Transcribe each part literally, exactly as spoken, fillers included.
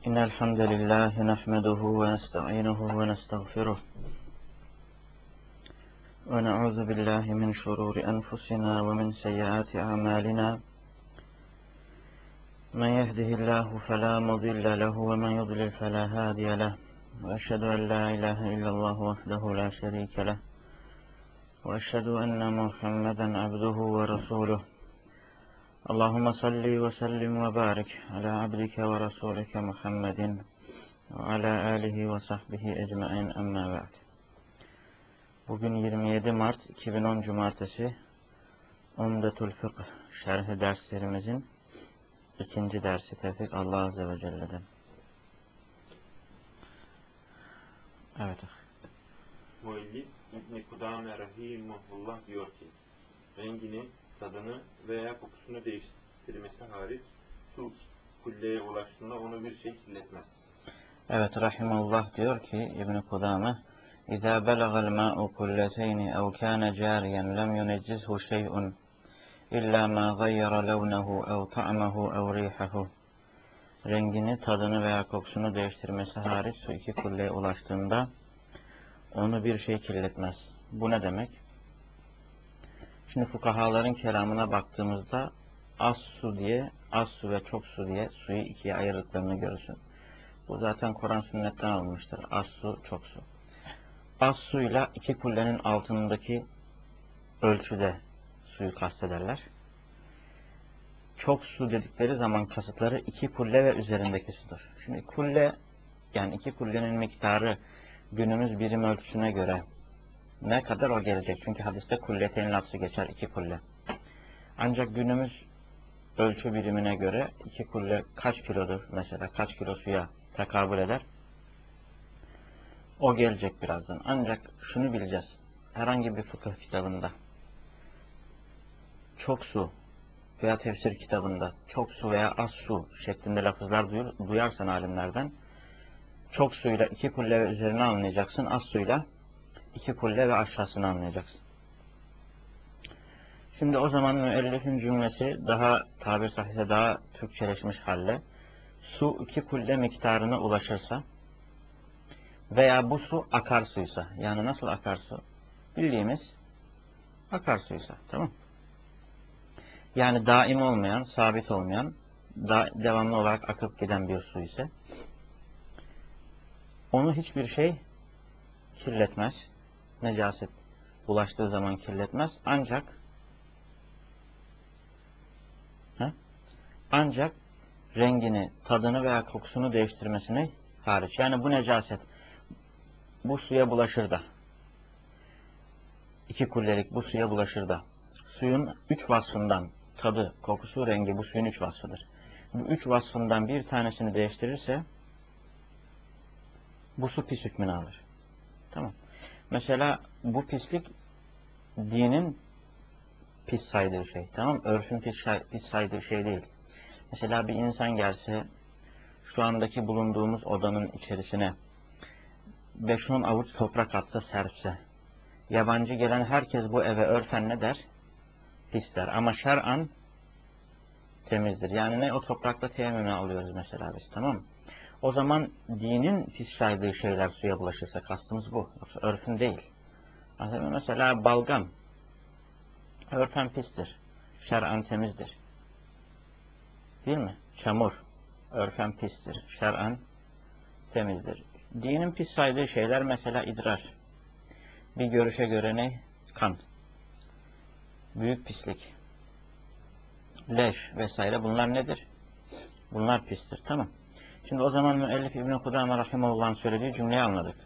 إن الحمد لله نحمده ونستعينه ونستغفره ونعوذ بالله من شرور أنفسنا ومن سيئات أعمالنا من يهده الله فلا مضل له ومن يضلل فلا هادي له وأشهد أن لا إله إلا الله وحده لا شريك له وأشهد أن محمدا عبده ورسوله اللهم صل وسلم وبارك على عبدك ورسولك محمد وعلى آله وصحبه ecmaîn amma ba'd. Bugün yirmi yedi Mart iki bin on Cumartesi Umdetul Fıkh şerhi derslerimizin ikinci dersi tevfik Allah Azze ve Celle'den. Evet. Müellif İbn-i Kudame Rahimahullah diyor ki, rengini, tadını veya kokusunu değiştirmesi hariç su kulleye ulaştığında onu bir şey kirletmez. Evet, Rahimahullah diyor ki İbn-i Kudame, İzâ belaga'l mâ'u kulleteyni ev kâne câriyen lem yuneccizhu şey'un illa mâ gayyara levnehu ev ta'mehu ev rihahu. Rengini, tadını veya kokusunu değiştirmesi hariç su iki kulleye ulaştığında onu bir şey kirletmez. Bu ne demek? Şimdi fukahaların kelamına baktığımızda az su diye, az su ve çok su diye suyu ikiye ayırdıklarını görürsün. Bu zaten Kur'an sünnetten alınmıştır. Az su, çok su. Az suyla iki kullenin altındaki ölçüde suyu kastederler. Çok su dedikleri zaman kasıtları iki kulle ve üzerindeki sudur. Şimdi kulle, yani iki kullenin miktarı günümüz birim ölçüsüne göre ne kadar o gelecek? Çünkü hadiste kulleteyn lafzı geçer, iki kulle. Ancak günümüz ölçü birimine göre iki kulle kaç kilodur? Mesela kaç kilo suya tekabül eder? O gelecek birazdan. Ancak şunu bileceğiz. Herhangi bir fıkıh kitabında çok su veya tefsir kitabında çok su veya az su şeklinde lafızlar duyur, duyarsan alimlerden, çok suyla iki kulle ve üzerine anlayacaksın. Az suyla iki kulle ve aşağısını anlayacaksın. Şimdi o zaman müellifin cümlesi daha tabir sahihse daha Türkçeleşmiş halle, su iki kulle miktarına ulaşırsa veya bu su akarsuysa, yani nasıl akarsu? Bildiğimiz akarsuysa, tamam. Yani daim olmayan, sabit olmayan, da, devamlı olarak akıp giden bir su ise onu hiçbir şey kirletmez. Necaset bulaştığı zaman kirletmez. Ancak he, ancak rengini, tadını veya kokusunu değiştirmesini hariç. Yani bu necaset bu suya bulaşır da, iki kullelik bu suya bulaşır da, suyun üç vasfından, tadı, kokusu, rengi bu suyun üç vasfıdır. Bu üç vasfından bir tanesini değiştirirse bu su pis hükmünü alır. Tamam. Mesela bu pislik dinin pis saydığı şey. Tamam. Örfün pis, pis saydığı şey değil. Mesela bir insan gelse şu andaki bulunduğumuz odanın içerisine beş on avuç toprak atsa, serpse, yabancı gelen herkes bu eve örfen ne der? Pis der. Ama şer'an temizdir. Yani ne? O toprakla teyemmümü alıyoruz mesela biz. Tamam mı? O zaman dinin pis saydığı şeyler suya bulaşırsa kastımız bu. Yoksa örfün değil. Mesela balgam örfen pistir. Şer'an temizdir. Değil mi? Çamur örfen pistir. Şer'an temizdir. Dinin pis saydığı şeyler mesela idrar. Bir görüşe göre ne? Kan. Büyük pislik. Leş vesaire bunlar nedir? Bunlar pistir. Tamam. Şimdi o zaman müellif İbn-i Kudame Rahimahullah'ın söylediği cümleyi anladık.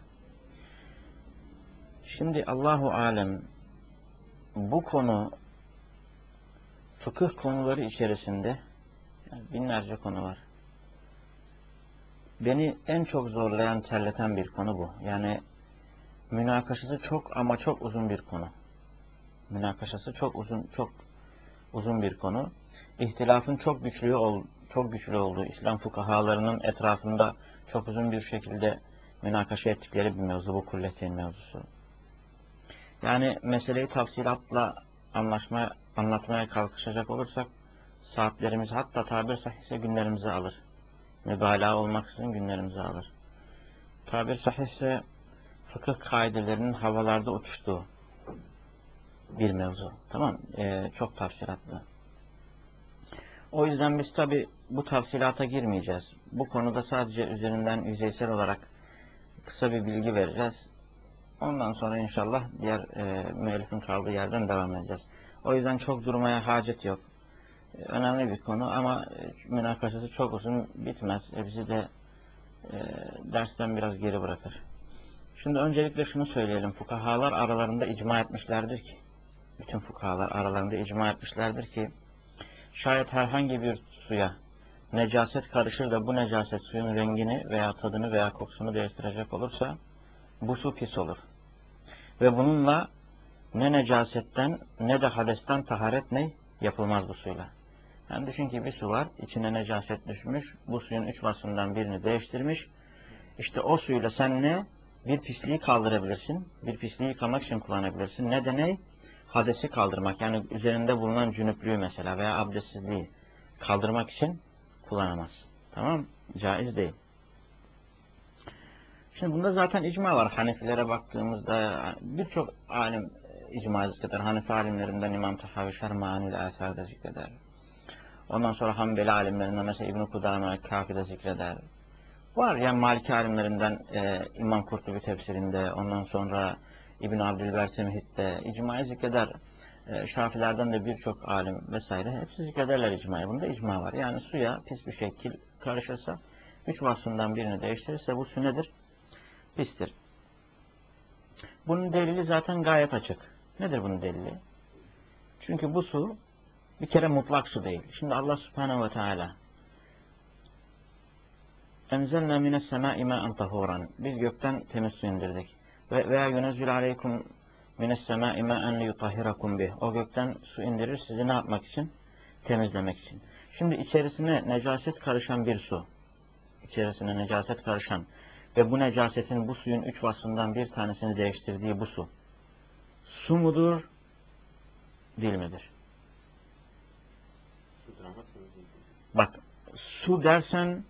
Şimdi Allahu alem bu konu fıkıh konuları içerisinde yani binlerce konu var. Beni en çok zorlayan, terleten bir konu bu. Yani münakaşası çok ama çok uzun bir konu. Münakaşası çok uzun, çok uzun bir konu. İhtilafın çok güçlü ol, çok güçlü olduğu, İslam fukahalarının etrafında çok uzun bir şekilde münakaşa ettikleri bir mevzu bu kulleteyn mevzusu. Yani meseleyi tafsilatla anlaşmaya, anlatmaya kalkışacak olursak saatlerimizi, hatta tabir sahihse günlerimizi alır. mübalağa olmaksızın günlerimizi alır. Tabir sahihse fıkıh kaidelerinin havalarda uçuştuğu bir mevzu. Tamam, ee, çok tafsilatlı. O yüzden biz tabi bu tafsilata girmeyeceğiz. Bu konuda sadece üzerinden yüzeysel olarak kısa bir bilgi vereceğiz. Ondan sonra inşallah diğer e, müellifin kaldığı yerden devam edeceğiz. O yüzden çok durmaya hacet yok. E, önemli bir konu ama e, münakaşası çok uzun bitmez. E, bizi de e, dersten biraz geri bırakır. Şimdi öncelikle şunu söyleyelim. Fukahalar aralarında icma etmişlerdir ki, bütün fukahalar aralarında icma etmişlerdir ki, şayet herhangi bir suya necaset karışır da bu necaset suyun rengini veya tadını veya kokusunu değiştirecek olursa bu su pis olur. Ve bununla ne necasetten ne de hadesten taharet ne yapılmaz bu suyla. Yani düşün ki bir su var, içine necaset düşmüş, bu suyun üç vasfından birini değiştirmiş. İşte o suyla sen ne bir pisliği kaldırabilirsin, bir pisliği yıkamak için kullanabilirsin, ne de ne hadesi kaldırmak, yani üzerinde bulunan cünüplüğü mesela veya abdestsizliği kaldırmak için kullanamaz. Tamam, caiz değil. Şimdi bunda zaten icma var. Hanefilere baktığımızda birçok alim icma zikreder. Hanefi alimlerinden İmam Tahavi Şermani'l Âsâr'da zikreder. Ondan sonra Hanbeli alimlerinden mesela İbn-i Kudâme Kâfi'de zikreder. Var yani Maliki alimlerinden e, İmam Kurtubi tefsirinde, ondan sonra İbn-i Abdülber Semhit'te icmayı zikreder. E, Şafilerden de birçok alim vesaire hepsi zikrederler icmayı. Bunda icma var. Yani suya pis bir şekil karışırsa, üç vasfından birini değiştirirse bu su nedir? Pistir. Bunun delili zaten gayet açık. Nedir bunun delili? Çünkü bu su bir kere mutlak su değil. Şimdi Allah Subhanahu ve Teala enzelna mines semâi mâen tahûran. Biz gökten temiz su indirdik. Ve veya yunezzül aleykum mines semâi mâen liyutahhirakum bih. O gökten su indirir sizi ne yapmak için? Temizlemek için. Şimdi içerisine necaset karışan bir su. İçerisine necaset karışan ve bu necasetin bu suyun üç vasfından bir tanesini değiştirdiği bu su. Su mudur? Değil midir? Bak, su dersen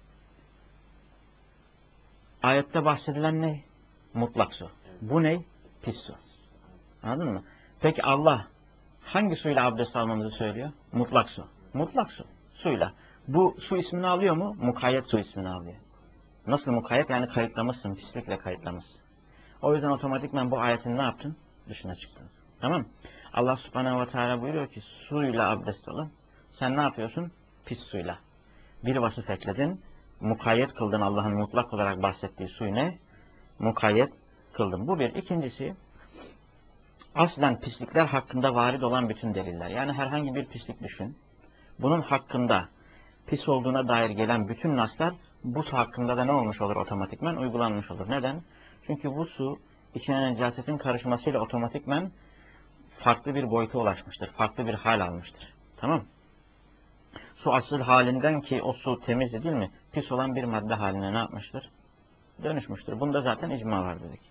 ayette bahsedilen ne? Mutlak su. Bu ne? Pis su. Anladın mı? Peki Allah hangi suyla abdest almamızı söylüyor? Mutlak su. Mutlak su. Suyla. Bu su ismini alıyor mu? Mukayyet su ismini alıyor. Nasıl mukayyet? Yani kayıtlamışsın. Pislikle kayıtlamışsın. O yüzden otomatikman bu ayetin ne yaptın? Dışına çıktın. Tamam. Allah Subhanahu ve Teala buyuruyor ki suyla abdest alın. Sen ne yapıyorsun? Pis suyla. Bir vasıf ekledin. Mukayyet kıldın. Allah'ın mutlak olarak bahsettiği suyu ne? Mukayyet kıldın. Bu bir. İkincisi aslen pislikler hakkında varid olan bütün deliller. Yani herhangi bir pislik düşün. Bunun hakkında pis olduğuna dair gelen bütün naslar bu su hakkında da ne olmuş olur otomatikmen? Uygulanmış olur. Neden? Çünkü bu su içine necasetin karışmasıyla otomatikmen farklı bir boyuta ulaşmıştır. Farklı bir hal almıştır. Tamam. Su asıl halinden ki o su temizdi değil mi? Pis olan bir madde haline ne yapmıştır? Dönüşmüştür. Bunda zaten icma var dedik.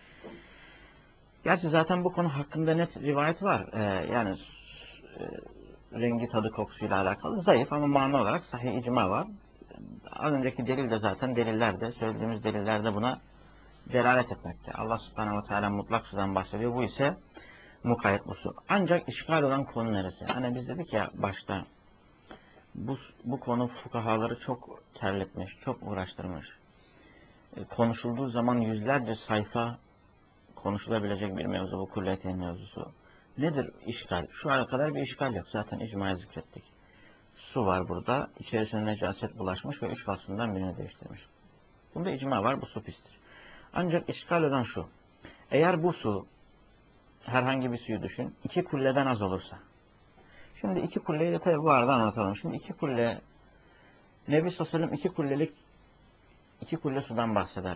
Gerçi zaten bu konu hakkında net rivayet var. Ee, yani e, rengi tadı kokusuyla alakalı zayıf ama mana olarak sahih icma var. Az önceki delil de zaten delillerde, söylediğimiz delillerde buna delalet etmekte. Allah Subhanahu ve Teala mutlak sudan bahsediyor. Bu ise mukayyet bu su. Ancak işgal olan konu neresi? Hani biz dedik ya başta bu, bu konu fukahaları çok terletmiş, çok uğraştırmış. E, konuşulduğu zaman yüzlerce sayfa konuşulabilecek bir mevzu bu kulliyetin mevzusu. Nedir işgal? Şu ana kadar bir işgal yok. Zaten icmayı zikrettik. Su var burada. İçerisine necaset bulaşmış ve üç vasfından birini değiştirmiş. Bunda icma var. Bu su pistir. Ancak işgal olan şu. Eğer bu su herhangi bir suyu düşün. iki kulleden az olursa. Şimdi iki kulleyi de tabi bu arada anlatalım. Şimdi iki kulle Nebi sallallahu aleyhi ve sellem iki kullelik iki kulle sudan bahseder.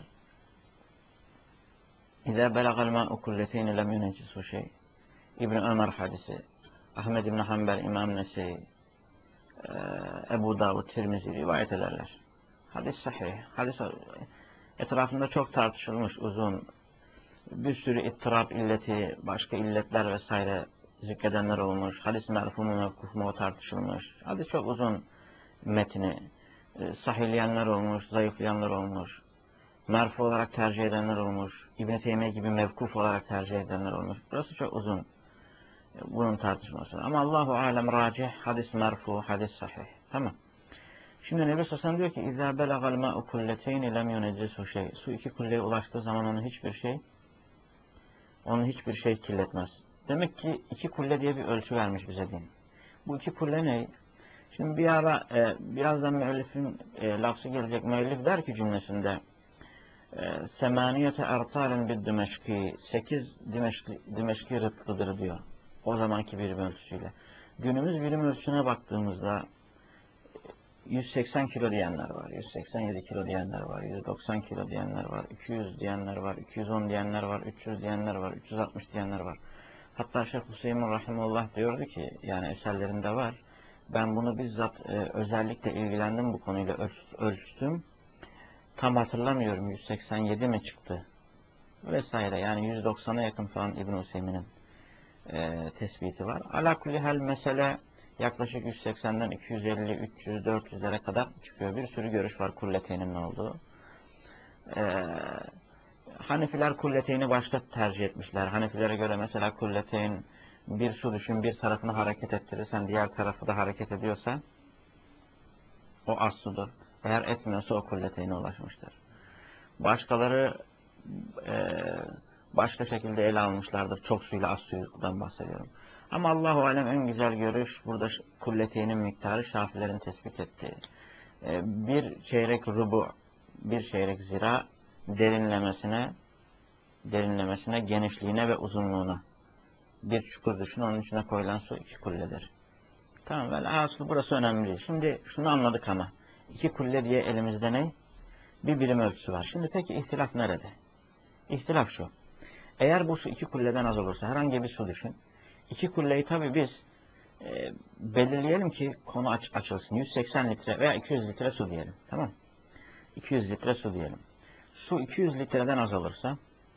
İzâ belagal mâ'u kulleteyni lem yunecisu şey. İbn Ömer hadisi. Ahmed İbn Hanbel, İmam Nese'yi, Ebu Davud, Tirmizi rivayet ederler. Hadis sahih. Hadis etrafında çok tartışılmış, uzun. Bir sürü ittirab illeti, başka illetler vesaire zikredenler olmuş. Hadis merfu mu mevkuf mu tartışılmış. Hadis çok uzun metni. e, sahihleyenler olmuş, zayıflayanlar olmuş, merfu olarak tercih edenler olmuş, İbn-i Teymiye gibi mevkuf olarak tercih edenler olmuş. Burası çok uzun e, bunun tartışması. Ama Allahu alem racih, hadis merfu, hadis sahih. Tamam. Şimdi Nebi Sosan diyor ki اِذَا بَلَغَ الْمَاءُ كُلَّتَيْنِ لَمْ يُنَجِّسُ şey. Su iki kulleye ulaştığı zaman onu hiçbir şey onu hiçbir şey kirletmez. Demek ki iki kulle diye bir ölçü vermiş bize din. Bu iki kulle ne? Şimdi bir ara e, birazdan müellifin e, lafzı gelecek. Müellif der ki cümlesinde semaniyete ertalen bir Dimeşki, sekiz Dimeşki, Dimeşki rıtlıdır diyor. O zamanki birim ölçüsüyle. Günümüz birim ölçüsüne baktığımızda yüz seksen kilo diyenler var, yüz seksen yedi kilo diyenler var, yüz doksan kilo diyenler var, iki yüz diyenler var, iki yüz on diyenler var, üç yüz diyenler var, üç yüz altmış diyenler var. Hatta Şeyh Hüseyin Rahimullah diyordu ki, yani eserlerinde var, ben bunu bizzat e, özellikle ilgilendim bu konuyla, ölç, ölçtüm. Tam hatırlamıyorum, yüz seksen yedi mi çıktı vesaire, yani yüz doksana yakın falan İbn Hüseyin'in e, tespiti var. Ala kulli hal mesele yaklaşık yüz seksenden iki yüz elli, üç yüz, dört yüzlere kadar çıkıyor. Bir sürü görüş var kulleteynin ne olduğu. Ee, Hanefiler kulleteyni başta tercih etmişler. Hanefilere göre mesela kulleteyn bir su düşün, bir tarafını hareket ettirirsen diğer tarafı da hareket ediyorsa o az sudur. Eğer etmiyorsa o kulleteyne ulaşmıştır. Başkaları e, başka şekilde ele almışlardır. Çok suyla az suydan bahsediyorum. Ama Allahu alem en güzel görüş burada kulleteynin miktarı Şafilerin tespit ettiği. E, bir çeyrek rubu, bir çeyrek zira derinlemesine, derinlemesine, genişliğine ve uzunluğuna. Bir çukur düşün, onun içine koyulan su iki kulledir. Tamam, böyle aslı burası önemli değil. Şimdi şunu anladık ama. İki kulle diye elimizde ne? Bir birim ölçüsü var. Şimdi peki ihtilaf nerede? İhtilaf şu. Eğer bu su iki kulleden az olursa, herhangi bir su düşün. İki kulleyi tabi biz e, belirleyelim ki konu aç, açılsın. yüz seksen litre veya iki yüz litre su diyelim. Tamam. iki yüz litre su diyelim. Su iki yüz litreden az olursa,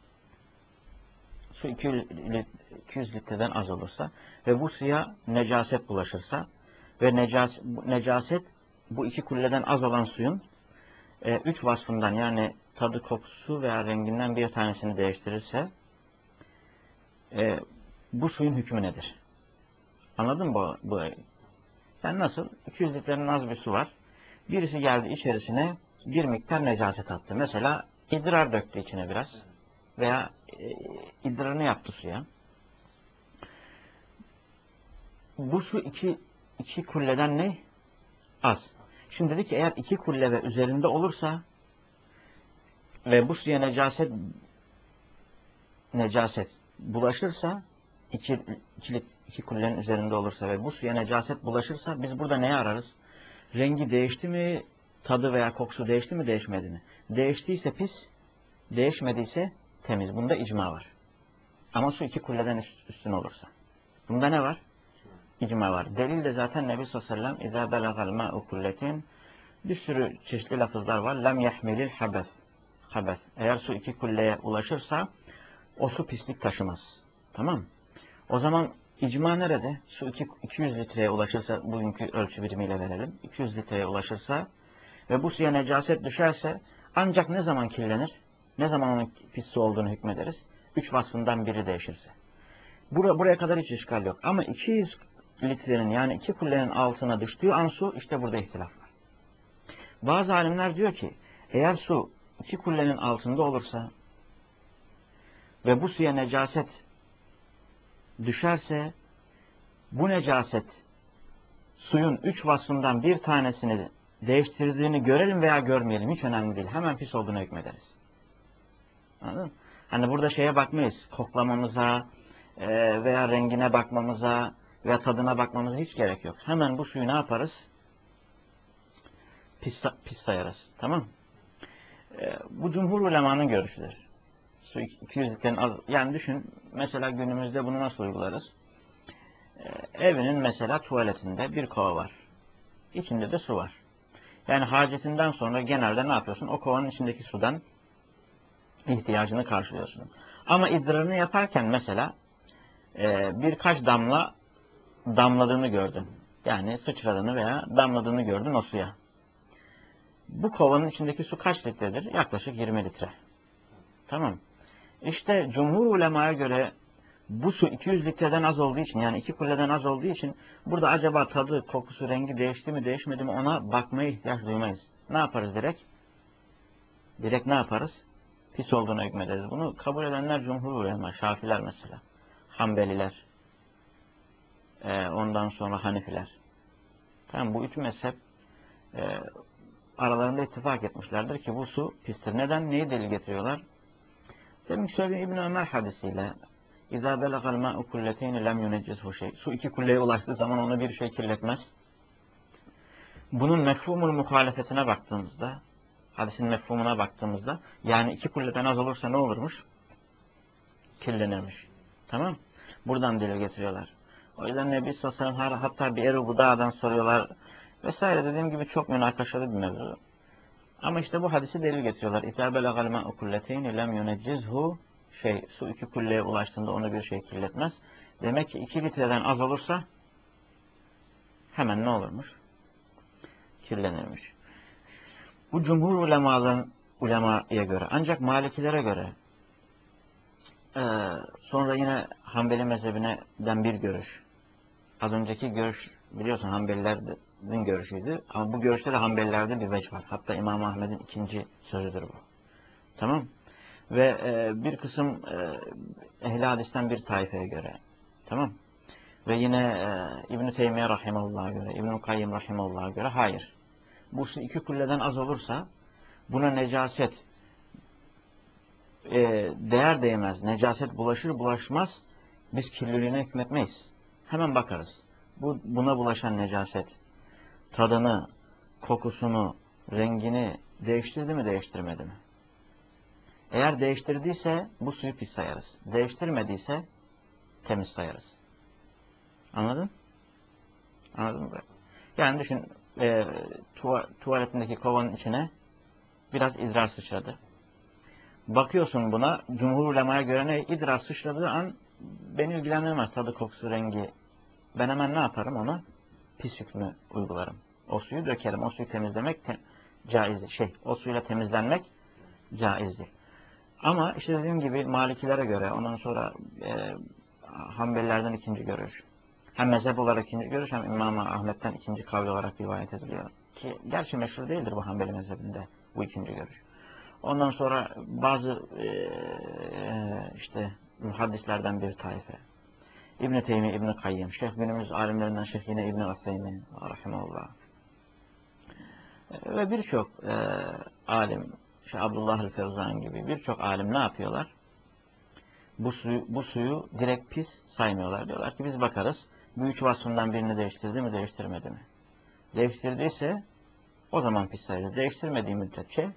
su iki yüz litreden az olursa ve bu suya necaset bulaşırsa ve necas, necaset bu iki kulleden az olan suyun e, üç vasfından, yani tadı, kokusu veya renginden bir tanesini değiştirirse e, bu suyun hükmü nedir? Anladın mı bu, bu? Yani nasıl? iki yüz litrenin az bir su var. Birisi geldi içerisine bir miktar necaset attı. Mesela idrar döktü içine biraz. Veya e, idrarını yaptı suya. Bu su iki, iki kulleden ne? Az. Şimdi dedi ki eğer iki kulle ve üzerinde olursa ve bu suya necaset necaset bulaşırsa iki, iki, iki kullenin üzerinde olursa ve bu suya necaset bulaşırsa biz burada neyi ararız? Rengi değişti mi? Tadı veya kokusu değişti mi? Değişmedi mi? Değiştiyse pis, değişmediyse temiz. Bunda icma var. Ama su iki kulleden üstün olursa. Bunda ne var? İcma var. Delil de zaten Nebi sallallahu aleyhi ve sellem اِذَا بَلَغَ الْمَاءُ كُلَّتِينَ bir sürü çeşitli lafızlar var. لَمْ يَحْمِلِ الْحَبَثِ habes. Eğer su iki kulleye ulaşırsa o su pislik taşımaz. Tamam. O zaman icma nerede? Su iki yüz litreye ulaşırsa, bugünkü ölçü birimiyle verelim. iki yüz litreye ulaşırsa ve bu suya necaset düşerse ancak ne zaman kirlenir? Ne zaman onun pis su olduğunu hükmederiz? Üç vasfından biri değişirse. Bur buraya kadar hiç işgal yok. Ama iki yüz litrenin, yani iki kullenin altına düştüğü an su, işte burada ihtilaf var. Bazı alimler diyor ki eğer su iki kullenin altında olursa ve bu suya necaset düşerse bu necaset suyun üç vasfından bir tanesini değiştirdiğini görelim veya görmeyelim. Hiç önemli değil. Hemen pis olduğunu hükmederiz. Anladın mı? Hani burada şeye bakmayız. Koklamamıza e, veya rengine bakmamıza veya tadına bakmamıza hiç gerek yok. Hemen bu suyu ne yaparız? Pis, pis sayarız. Tamam. E, bu cumhur ulemanın görüşüdür. Su iki yüz litrenin az. Yani düşün. Mesela günümüzde bunu nasıl uygularız? E, evinin mesela tuvaletinde bir kova var. İçinde de su var. Yani hacetinden sonra genelde ne yapıyorsun? O kovanın içindeki sudan ihtiyacını karşılıyorsun. Ama idrarını yaparken mesela e, birkaç damla damladığını gördün. Yani sıçradığını veya damladığını gördün o suya. Bu kovanın içindeki su kaç litredir? Yaklaşık yirmi litre. Tamam. İşte cumhur ulemaya göre bu su iki yüz litreden az olduğu için, yani iki kulleden az olduğu için burada acaba tadı, kokusu, rengi değişti mi değişmedi mi ona bakmaya ihtiyaç duymayız. Ne yaparız direkt? Direkt ne yaparız? Pis olduğuna hükmederiz. Bunu kabul edenler cumhur ulema, Şafiler mesela, Hanbeliler, e, ondan sonra Hanifiler. Tamam, bu üç mezhep e, aralarında ittifak etmişlerdir ki bu su pistir. Neden? Neyi delil getiriyorlar? Demin söylediğim İbn Ömer hadisiyle İzâ belagal mâ'u kulleteyni lem yuneccizhu şey. Su iki kulleye ulaştığı zaman onu bir şey kirletmez. Bunun mefhumul muhalefetine baktığımızda, hadisin mefhumuna baktığımızda, yani iki kulleden az olursa ne olurmuş? Kirlenirmiş. Tamam. Buradan delil getiriyorlar. O yüzden Nebi sallallahu aleyhi ve sellem hatta bir Ebu Dağ'dan soruyorlar vesaire, dediğim gibi çok münakaşalı bir mevzu. Ama işte bu hadisi delil getiriyorlar. İzâ belagal mâ'u kulleteyni lem yuneccizhu şey, su iki kulleye ulaştığında onu bir şey kirletmez. Demek ki iki litreden az olursa hemen ne olurmuş? Kirlenirmiş. Bu cumhur ulemaların ulemaya göre. Ancak Malikilere göre ee, sonra yine Hanbeli mezhebinden bir görüş. Az önceki görüş biliyorsun Hanbelilerin görüşüydü. Ama bu görüşte de Hanbelilerde bir vecih var. Hatta İmam Ahmed'in ikinci sözüdür bu. Tamam. Ve e, bir kısım e, ehl-i hadisten bir taifeye göre. Tamam. Ve yine e, İbn-i Teymiye rahimahullah'a göre, İbn-i Kayyim rahimahullah'a göre hayır. Bu su iki kulleden az olursa buna necaset e, değer değmez. Necaset bulaşır bulaşmaz biz kirliliğine hükmetmeyiz. Hemen bakarız. Bu, buna bulaşan necaset tadını, kokusunu, rengini değiştirdi mi değiştirmedi mi? Eğer değiştirdiyse bu suyu pis sayarız. Değiştirmediyse temiz sayarız. Anladın? Anladın mı? Yani düşün, e, tuva, tuvaletindeki kovanın içine biraz idrar sıçradı. Bakıyorsun buna, cumhur ulemaya göre ne? İdrar sıçradığı an beni ilgilendirmez tadı, kokusu, rengi. Ben hemen ne yaparım ona? Pis hükmü uygularım. O suyu dökerim. O suyu temizlemek te caizdir. Şey, o suyla temizlenmek caizdir. Ama işte dediğim gibi Malikilere göre, ondan sonra e, Hanbelilerden ikinci görüş. Hem mezhep olarak ikinci görüş, hem İmam Ahmet'ten ikinci kavli olarak rivayet ediliyor. Ki gerçi meşhur değildir bu Hanbeli mezhebinde bu ikinci görüş. Ondan sonra bazı e, işte muhaddislerden bir taife. İbn-i Teymi, İbn-i Kayyim, Şeyh günümüz alimlerinden Şeyh yine İbn-i Uthaymin rahimahullah. Ve birçok e, alim, Şeyh Abdullah el-Fevzan gibi birçok alim ne yapıyorlar? Bu suyu, bu suyu direkt pis saymıyorlar. Diyorlar ki biz bakarız, bu üç vasfından birini değiştirdi mi, değiştirmedi mi? Değiştirdiyse o zaman pis sayılır. Değiştirmediği müddetçe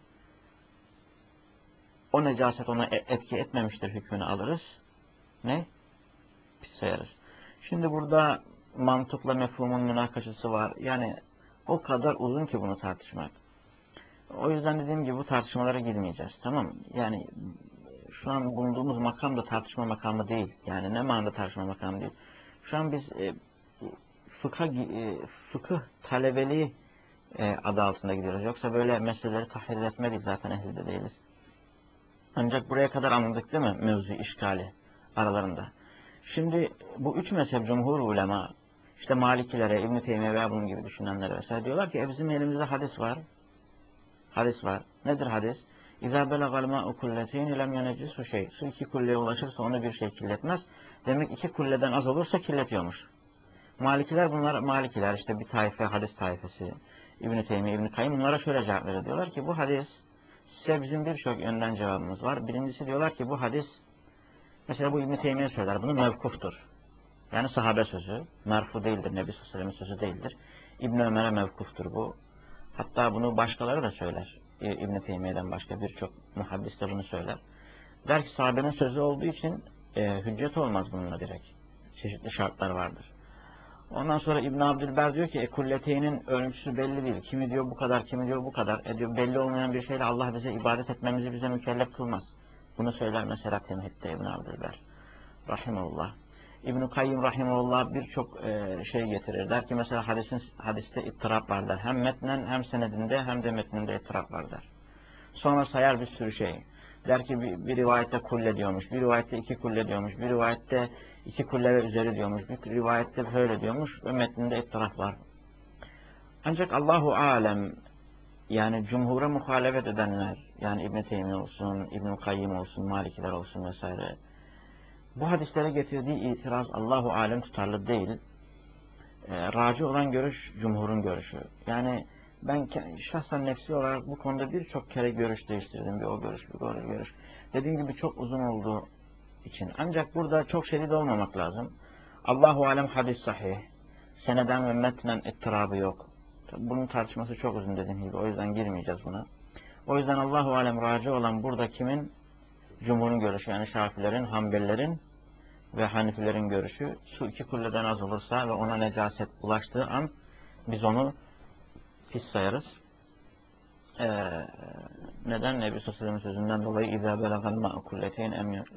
o necaset ona etki etmemiştir hükmünü alırız. Ne? Pis sayarız. Şimdi burada mantıkla mefhumun münakaşası var. Yani o kadar uzun ki bunu tartışmak. O yüzden dediğim gibi bu tartışmalara girmeyeceğiz. Tamam. Yani şu an bulunduğumuz makam da tartışma makamı değil. Yani ne manada tartışma makamı değil. Şu an biz e, fıkıh, e, fıkıh talebeliği e, adı altında gidiyoruz. Yoksa böyle meseleleri tahrir etme değil. Zaten ehli de değiliz. Ancak buraya kadar anladık değil mi mevzu işgali aralarında. Şimdi bu üç mezhep cumhur ulema, işte Malikilere, İbn-i Teymiye veya bunun gibi düşünenlere vesaire diyorlar ki e bizim elimizde hadis var. Hadis var. Nedir hadis? İzâ belagal mâ'u kulleteyni lem yuneccishu şey. Su iki kulleye ulaşırsa onu bir şey kirletmez. Demek iki kulleden az olursa kirletiyormuş. Malikiler bunlar, Malikiler işte bir taife, hadis taifesi, İbn-i Teymiye, İbn-i Kayyim bunlara şöyle cevap veriyor. Diyorlar ki bu hadis, size bizim birçok yönden cevabımız var. Birincisi diyorlar ki bu hadis, mesela bu İbn-i Teymiye söyler, bunu mevkuftur. Yani sahabe sözü, merfu değildir, Nebi sallallahu aleyhi ve sellem sözü değildir. İbn Ömer'e mevkuftur bu. Hatta bunu başkaları da söyler. İbn Teymiye'den başka birçok muhaddis de bunu söyler. Der ki sahabenin sözü olduğu için e, hüccet olmaz bununla direkt. Çeşitli şartlar vardır. Ondan sonra İbn Abdülber diyor ki e, kulleteynin ölçüsü belli değil. Kimi diyor bu kadar, kimi diyor bu kadar. E, diyor, belli olmayan bir şeyle Allah bize ibadet etmemizi bize mükellef kılmaz. Bunu söyler mesela Temhid'de İbn Abdülber rahimahullah. İbn-i Kayyim Rahimullah birçok e, şey getirir. Der ki mesela hadisin, hadiste ittirap var der. Hem metnen hem senedinde hem de metninde ittirap var der. Sonra sayar bir sürü şey. Der ki bir, bir rivayette kulle diyormuş, bir rivayette iki kulle diyormuş, bir rivayette iki kulle ve üzeri diyormuş, bir rivayette böyle diyormuş ve metninde ittiraf var. Ancak Allahu alem, yani cumhura muhalefet edenler, yani İbn Teymiye olsun, İbn Kayyim olsun, Malikiler olsun vesaire, bu hadislere getirdiği itiraz Allahu alem tutarlı değil. E, raci olan görüş cumhurun görüşü. Yani ben şahsen nefsi olarak bu konuda birçok kere görüş değiştirdim. Bir o görüş, bir o görüş. Dediğim gibi çok uzun olduğu için. Ancak burada çok şiddet olmamak lazım. Allahu alem hadis sahih. Seneden ve metnen ittirabı yok. Bunun tartışması çok uzun dediğim gibi. O yüzden girmeyeceğiz buna. O yüzden Allahu alem raci olan burada kimin? Cumhurun görüşü. Yani Şafilerin, Hanbelilerin ve Hanifilerin görüşü. Su iki kulleden az olursa ve ona necaset bulaştığı an biz onu pis sayarız. Ee, neden? Nebi Sallallahu sözünden dolayı اِذَا بَلَغَ الْمَاءُ كُلَّتَيْنِ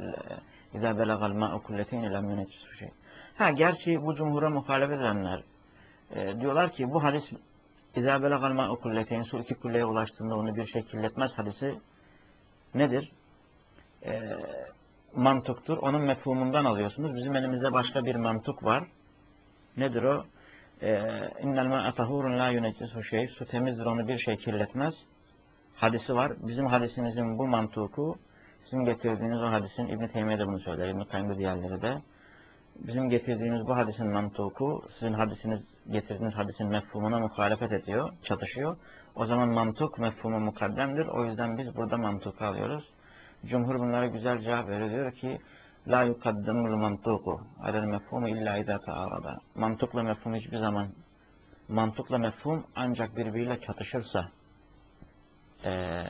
اِذَا بَلَغَ الْمَاءُ كُلَّتَيْنِ لَمْ يُنَجِّسُ şey. Ha gerçi bu cumhura muhalefet edenler e, diyorlar ki bu hadis اِذَا بَلَغَ الْمَاءُ كُلَّتَيْنِ su iki kulleye ulaştığında onu bir şey kirletmez hadisi nedir? E, mantuktur. Onun mefhumundan alıyorsunuz. Bizim elimizde başka bir mantuk var. Nedir o? İnnel mâ'e tahurun lâ yuneccisu şey. Su temizdir, onu bir şey kirletmez. Hadisi var. Bizim hadisimizin bu mantuku, sizin getirdiğiniz o hadisin, İbn Teymiye de bunu söyler, İbn Kayyim diğerleri de. Bizim getirdiğimiz bu hadisin mantuku, sizin hadisiniz, getirdiğiniz hadisin mefhumuna muhalefet ediyor, çatışıyor. O zaman mantuk mefhumu mukaddemdir. O yüzden biz burada mantuku alıyoruz. Cumhur bunlara güzel cevap veriyor. Diyor ki la yukaddemul mantuku alel mefhumu illa izâ ta'arada. Mantukla mefhum hiçbir zaman, mantukla mefhum ancak birbiriyle çatışırsa e,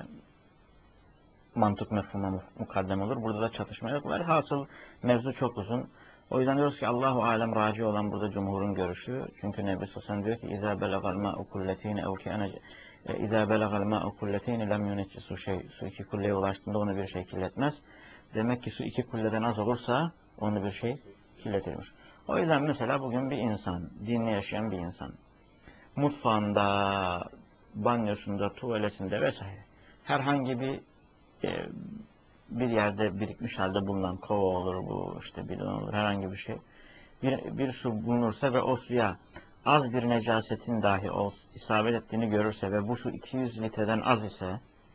mantuk mefhuma mukaddem olur. Burada da çatışma yok. Velhasıl mevzu çok uzun. O yüzden diyoruz ki Allahu alem raci olan burada cumhurun görüşü. Çünkü Nebi Sallallahu diyor ki izâ belagal mâ'u kulletîne ev ke'ene izâ belagal mâ'u kulletîne lem yuneccisu şey. Su iki kulleye ulaştığında onu bir şey kirletmez. Demek ki su iki kulleden az olursa onu bir şey kirletirmiş. O yüzden mesela bugün bir insan, dinle yaşayan bir insan, mutfağında, banyosunda, tuvaletinde vesaire herhangi bir e, bir yerde birikmiş halde bulunan kova olur bu, işte bidon olur, herhangi bir şey. Bir, bir su bulunursa ve o suya az bir necasetin dahi ol, isabet ettiğini görürse ve bu su iki yüz litreden az ise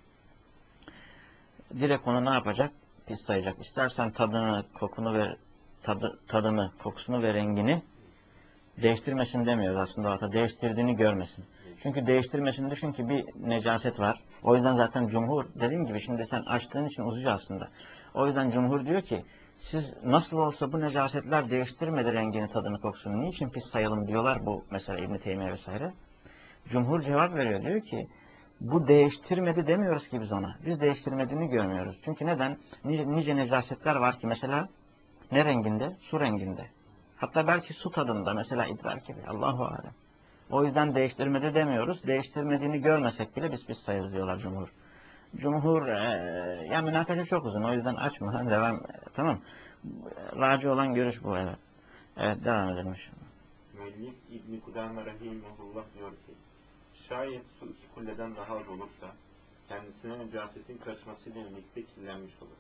direkt onu ne yapacak? Pis sayacak. İstersen tadını, kokunu ve tadı, tadını, kokusunu ve rengini değiştirmesin demiyoruz aslında. Hatta değiştirdiğini görmesin. Çünkü değiştirmesini düşün ki bir necaset var. O yüzden zaten cumhur, dediğim gibi şimdi sen açtığın için uzuyor aslında. O yüzden cumhur diyor ki siz nasıl olsa bu necasetler değiştirmedi rengini, tadını, kokusunu. Niçin pis sayalım diyorlar bu mesela İbn Teymiye vesaire. Cumhur cevap veriyor, diyor ki bu değiştirmedi demiyoruz ki biz ona. Biz değiştirmediğini görmüyoruz. Çünkü neden? Nice, nice necasetler var ki mesela ne renginde? Su renginde. Hatta belki su tadında, mesela idrar gibi. Allahu alem. O yüzden değiştirmedi demiyoruz. Değiştirmediğini görmesek bile biz biz sayarız diyorlar cumhur. Cumhur, e, ya münakaşa çok uzun. O yüzden açma. Devam. Tamam. Raci olan görüş bu, evet. Evet, devam edelim şimdi. Müellif İbn-i Kudame Rahimullah diyor ki, şayet su iki kulleden daha az olursa, kendisine necasetin karışmasıyla birlikte kirlenmiş olur.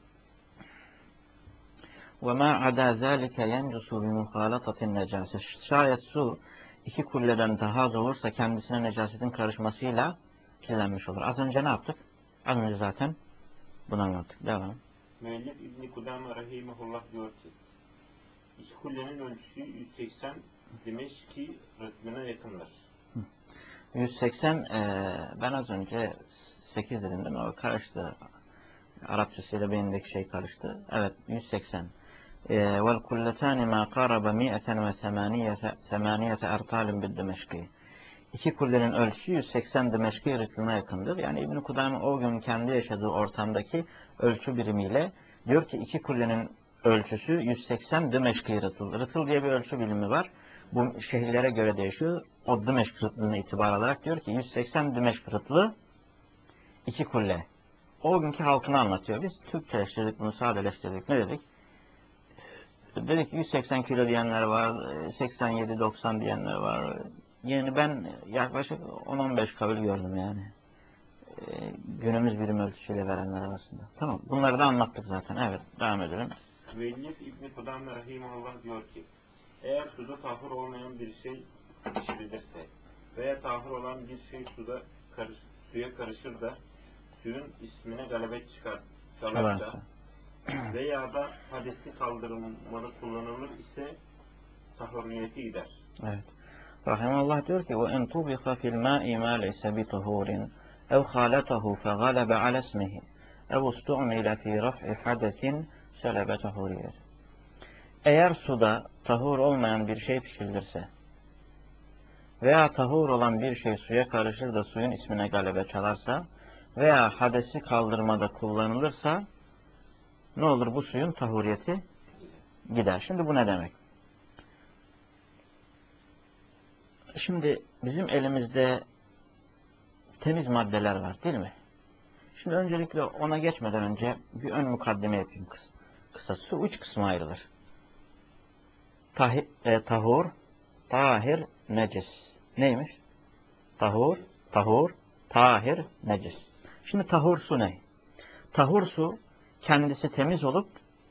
وَمَا عَدَى ذَٰلِكَ يَنْجُسُ بِمُخَالَطَةِ النَّجَاسِ. Şayet su iki kulleden daha az olursa kendisine necasetin karışmasıyla kirlenmiş olur. Az önce ne yaptık? Az önce zaten bunu anlattık. Devam. Müellif İbn-i Kudame Rahimullah diyor ki, iki kullenin ölçüsü yüz seksen Dimeşki rıtlığına yakındır. yüz seksen e, ben az önce sekiz dedim değil mi? O karıştı. Arapçasıyla beynindeki şey karıştı. Evet, yüz seksen. Vel kulletani ma qaraba mi'eten ve semaniyete ertalin bil Dimeşki. İki kullenin ölçüsü yüz seksen Dimeşki rıtlığına yakındır. Yani İbn Kudame o gün kendi yaşadığı ortamdaki ölçü birimiyle diyor ki iki kullenin ölçüsü yüz seksen Dimeşki rıtıl. Rıtıl diye bir ölçü birimi var. Bu şehirlere göre değişiyor. O Dimeşk rıtlığına itibar alarak diyor ki yüz seksen Dimeşk rıtlı iki kulle. O günkü halkını anlatıyor. Biz Türkçeleştirdik bunu, sadeleştirdik. Ne dedik? Dedik ki yüz seksen kilo diyenler var, seksen yedi doksan diyenler var. Yani ben yaklaşık on on beş kabul gördüm yani. Ee, günümüz birim ölçüsüyle verenler arasında. Tamam. Bunları da anlattık zaten. Evet. Devam edelim. Müellif İbn-i Kudame Rahimahullah diyor ki, eğer suda tahur olmayan bir şey pişirilirse veya tahur olan bir şey suda karış, suya karışır da suyun ismine galebet çıkar, çalarsa veya da hadesi kaldırılmalı kullanılır ise tahuriyeti gider. Evet. Rahimahullah diyor ki وَاِنْ طُبِخَ فِي الْمَاءِ مَا لَيْسَ بِطُهُورٍ اَوْ خَالَتَهُ فَغَلَبَ عَلَى اسْمِهِ اَوْ اسْتُعْمِلَ فِي رَفْعِ حَدَثٍ سَلَبَ تَهُورِيَةٍ. Eğer suda tahur olmayan bir şey pişirilirse veya tahur olan bir şey suya karışır da suyun ismine galebe çalarsa veya hadesi kaldırmada kullanılırsa ne olur? Bu suyun tahuriyeti gider. Şimdi bu ne demek? Şimdi bizim elimizde temiz maddeler var değil mi? Şimdi öncelikle ona geçmeden önce bir ön mukaddime yapayım kısa. Kısa su üç kısma ayrılır. Tahir, e, tahur, tahir, necis. Neymiş? Tahur, tahur, tahir, necis. Şimdi tahur su ne? Tahur su kendisi temiz olup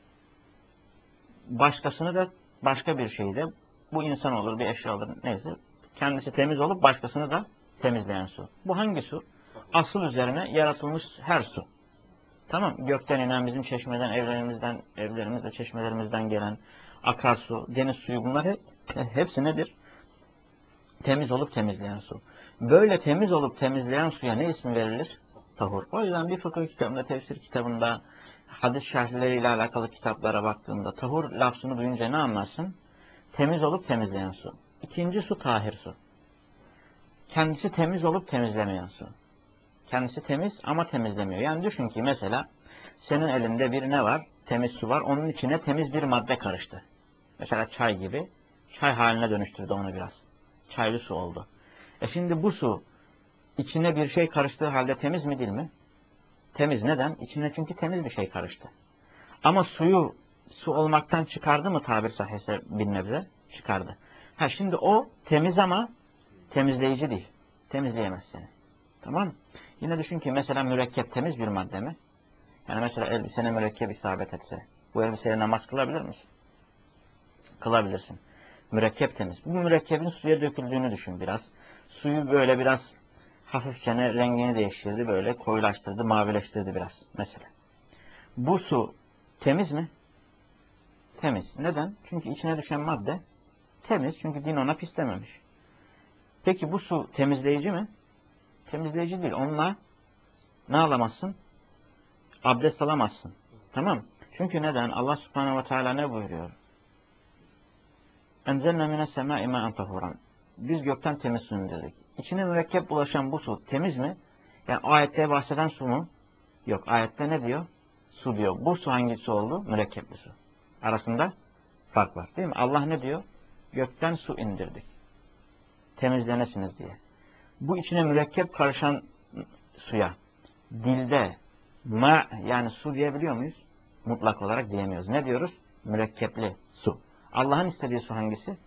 başkasını da başka bir şeyde, bu insan olur, bir eşya olur, neyse, kendisi temiz olup başkasını da temizleyen su. Bu hangi su? Asıl üzerine yaratılmış her su. Tamam, gökten inen, bizim çeşmeden, evlerimizden, evlerimizde, çeşmelerimizden gelen akarsu, deniz suyu, bunlar hep, hepsi nedir? Temiz olup temizleyen su. Böyle temiz olup temizleyen suya ne ismi verilir? Tahur. O yüzden bir fıkıh kitabında, tefsir kitabında, hadis şerhleriyle alakalı kitaplara baktığında tahur lafzını duyunca ne anlarsın? Temiz olup temizleyen su. İkinci su tahir su. Kendisi temiz olup temizlemeyen su. Kendisi temiz ama temizlemiyor. Yani düşün ki mesela senin elinde bir ne var? Temiz su var. Onun içine temiz bir madde karıştı. Mesela çay gibi. Çay haline dönüştürdü onu biraz. Çaylı su oldu. E şimdi bu su içine bir şey karıştığı halde temiz mi değil mi? Temiz. Neden? İçine çünkü temiz bir şey karıştı. Ama suyu su olmaktan çıkardı mı tabir sahihse bir nebze? Çıkardı. Ha şimdi o temiz ama temizleyici değil. Temizleyemez seni. Tamam mı? Yine düşün ki mesela mürekkep temiz bir madde mi? Yani mesela elbisene mürekkep isabet etse, bu elbiseyle namaz kılabilir misin? Kılabilirsin. Mürekkep temiz. Bu mürekkebin suya döküldüğünü düşün biraz. Suyu böyle biraz hafifçe rengini değiştirdi, böyle koyulaştırdı, mavileştirdi biraz mesela. Bu su temiz mi? Temiz. Neden? Çünkü içine düşen madde temiz. Çünkü din ona pis dememiş. Peki bu su temizleyici mi? Temizleyici değil. Onunla ne alamazsın? Abdest alamazsın. Tamam. Çünkü neden? Allah subhanehu ve teala ne buyuruyor? Enzelne mine semâi mâen tahuran. Biz gökten temiz su indirdik. İçine mürekkep bulaşan bu su temiz mi? Yani ayette bahseden su mu? Yok. Ayette ne diyor? Su diyor. Bu su hangi su oldu? Mürekkepli su. Arasında fark var. Değil mi? Allah ne diyor? Gökten su indirdik. Temizlenesiniz diye. Bu içine mürekkep karışan suya dilde ma yani su diyebiliyor muyuz? Mutlak olarak diyemiyoruz. Ne diyoruz? Mürekkepli su. Allah'ın istediği su hangisi?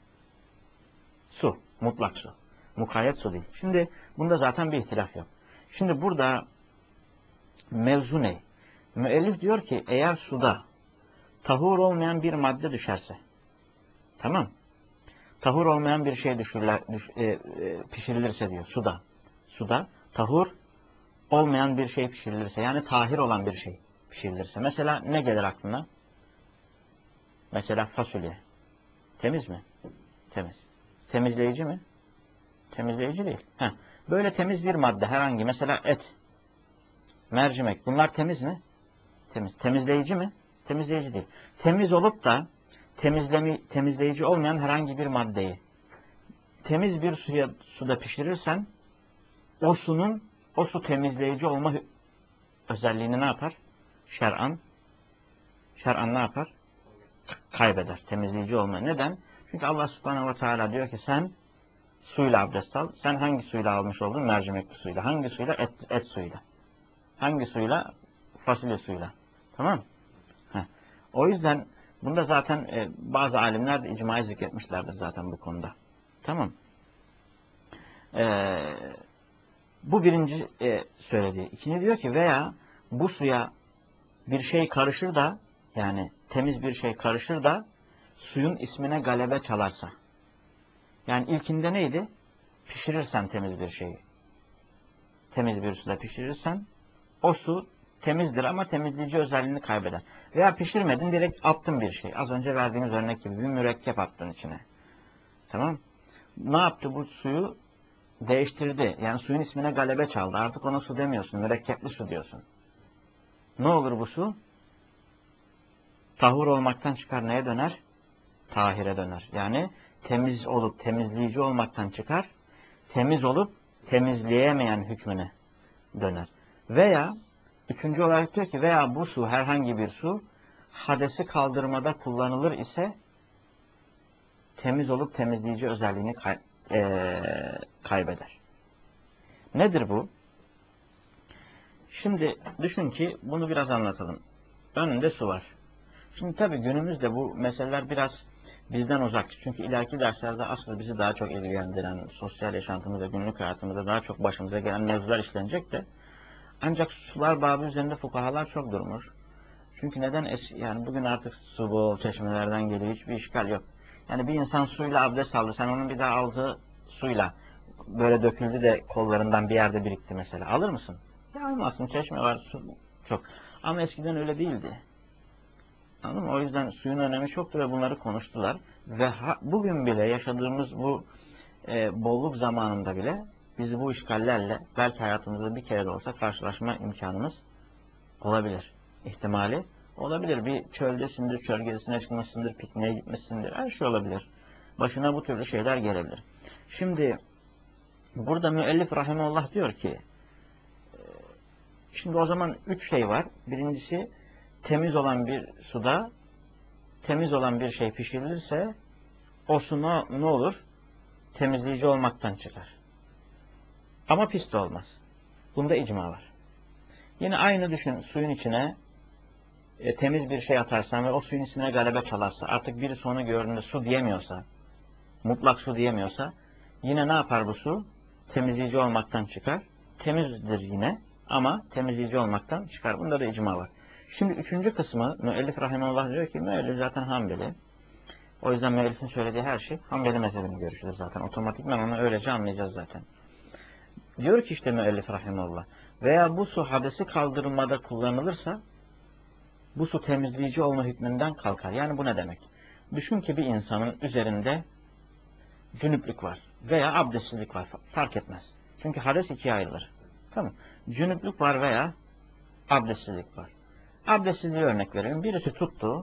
Su. Mutlak su. Mukayyet su değil. Şimdi bunda zaten bir ihtilaf yok. Şimdi burada mevzu ne? Müellif diyor ki eğer suda tahur olmayan bir madde düşerse, tamam, tahur olmayan bir şey düşürler, düş, e, e, pişirilirse diyor suda. Suda tahur olmayan bir şey pişirilirse, yani tahir olan bir şey pişirilirse. Mesela ne gelir aklına? Mesela fasulye. Temiz mi? Temiz. Temizleyici mi? Temizleyici değil. Heh. Böyle temiz bir madde herhangi, mesela et, mercimek, bunlar temiz mi? Temiz. Temizleyici mi? Temizleyici değil. Temiz olup da temizlemi, temizleyici olmayan herhangi bir maddeyi temiz bir suya, suda pişirirsen o sunun, o su temizleyici olma özelliğini ne yapar? Şer'an şer'an ne yapar? Kaybeder. Temizleyici olma. Neden? Çünkü Allah subhanehu ve teala diyor ki sen suyla abdest al. Sen hangi suyla almış oldun? Mercimekli suyla. Hangi suyla? Et, et suyla. Hangi suyla? Fasulye suyla. Tamam mı? Heh. O yüzden Bunda zaten e, bazı alimler de icmayı zikretmişlerdir zaten bu konuda. Tamam. Ee, bu birinci e, söylediği. İkinci diyor ki veya bu suya bir şey karışır da, yani temiz bir şey karışır da suyun ismine galebe çalarsa. Yani ilkinde neydi? Pişirirsen temiz bir şeyi. Temiz bir suda pişirirsen o su temizdir ama temizleyici özelliğini kaybeder. Veya pişirmedin, direkt attın bir şey. Az önce verdiğimiz örnek gibi bir mürekkep attın içine. Tamam. Ne yaptı bu suyu? Değiştirdi. Yani suyun ismine galebe çaldı. Artık ona su demiyorsun. Mürekkepli su diyorsun. Ne olur bu su? Tahur olmaktan çıkar, neye döner? Tahire döner. Yani temiz olup temizleyici olmaktan çıkar. Temiz olup temizleyemeyen hükmüne döner. Veya üçüncü olarak diyor ki veya bu su, herhangi bir su hadesi kaldırmada kullanılır ise temiz olup temizleyici özelliğini kay ee, kaybeder. Nedir bu? Şimdi düşün ki bunu biraz anlatalım. Önünde su var. Şimdi tabii günümüzde bu meseleler biraz bizden uzak. Çünkü ileriki derslerde aslında bizi daha çok ilgilendiren, sosyal yaşantımızda, günlük hayatımızda daha çok başımıza gelen mevzular işlenecek de ancak sular babı üzerinde fukahalar çok durmuş. Çünkü neden? Es yani bugün artık su bol, çeşmelerden geliyor, hiçbir işgal yok. Yani bir insan suyla abdest aldı, sen onun bir daha aldığı suyla böyle döküldü de kollarından bir yerde birikti mesela. Alır mısın? Ya almazsın, çeşme var, su çok. Ama eskiden öyle değildi. Anladın mı? O yüzden suyun önemi çoktu ve bunları konuştular. Ve ha, bugün bile yaşadığımız bu e, bolluk zamanında bile biz bu işgallerle belki hayatımızda bir kere de olsa karşılaşma imkanımız olabilir. İhtimali olabilir. Bir çöldesindir, çöl gezisine çıkmışsındır, pikniğe gitmişsindir. Her şey olabilir. Başına bu türlü şeyler gelebilir. Şimdi burada müellif rahimullah diyor ki şimdi o zaman üç şey var. Birincisi temiz olan bir suda temiz olan bir şey pişirilirse o su ne, ne olur? Temizleyici olmaktan çıkar. Ama pis de olmaz. Bunda icma var. Yine aynı düşün, suyun içine e, temiz bir şey atarsan ve o suyun içine galebe çalarsa, artık birisi onu gördüğünde su diyemiyorsa, mutlak su diyemiyorsa, yine ne yapar bu su? Temizleyici olmaktan çıkar. Temizdir yine ama temizleyici olmaktan çıkar. Bunda da icma var. Şimdi üçüncü kısmı müellif rahimullah diyor ki müellif zaten Hanbeli. O yüzden müellifin söylediği her şey Hanbeli mezhebinin görüşüdür zaten. Otomatikman onu öylece anlayacağız zaten. Diyor ki işte müellif rahimullah veya bu su hadesi kaldırılmada kullanılırsa bu su temizleyici olma hükmünden kalkar. Yani bu ne demek? Düşün ki bir insanın üzerinde cünüplük var veya abdestsizlik var. Fark etmez. Çünkü hades ikiye ayrılır. Tamam. Cünüplük var veya abdestsizlik var. Abdestsizliği örnek verelim. Birisi tuttu.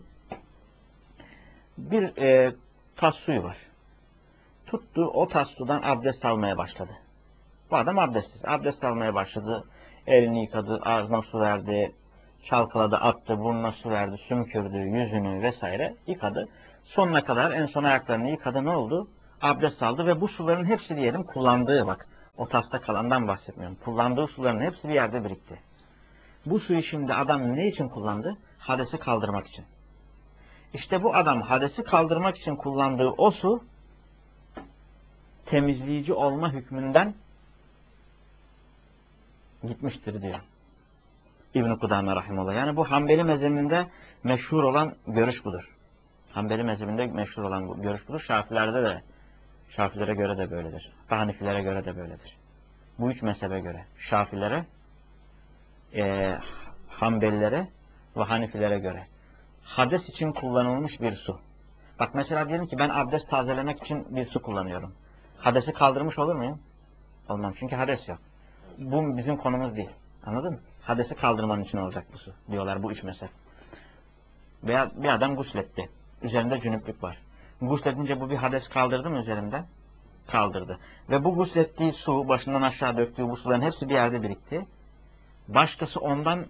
Bir e, tas suyu var. Tuttu, o tas sudan abdest almaya başladı. Bu adam abdestsiz. Abdest almaya başladı. Elini yıkadı, ağzına su verdi, çalkaladı, attı, burnuna su verdi, sümkürdü, yüzünü vesaire yıkadı. Sonuna kadar en son ayaklarını yıkadı. Ne oldu? Abdest aldı ve bu suların hepsi diyelim kullandığı, bak o tasta kalandan bahsetmiyorum. Kullandığı suların hepsi bir yerde birikti. Bu suyu şimdi adam ne için kullandı? Hadesi kaldırmak için. İşte bu adam hadesi kaldırmak için kullandığı o su temizleyici olma hükmünden gitmiştir diyor İbn-i Kudame rahimullah. Yani bu Hanbeli mezhebinde meşhur olan görüş budur. Hanbeli mezhebinde meşhur olan görüş budur. Şafilerde de, Şafilere göre de böyledir. Hanifilere göre de böyledir. Bu üç mezhebe göre. Şafilere, e, Hanbelilere ve Hanifilere göre. Hades için kullanılmış bir su. Bak mesela diyelim ki ben abdest tazelemek için bir su kullanıyorum. Hadesi kaldırmış olur muyum? Olmam. Çünkü hades yok. Bu bizim konumuz değil. Anladın mı? Hadesi kaldırmanın için olacak bu su. Diyorlar bu üç mezhep. Veya bir adam gusletti. Üzerinde cünüplük var. Gusledince bu bir hades kaldırdı mı üzerinden? Kaldırdı. Ve bu guslettiği su, başından aşağı döktüğü bu suların hepsi bir yerde birikti. Başkası ondan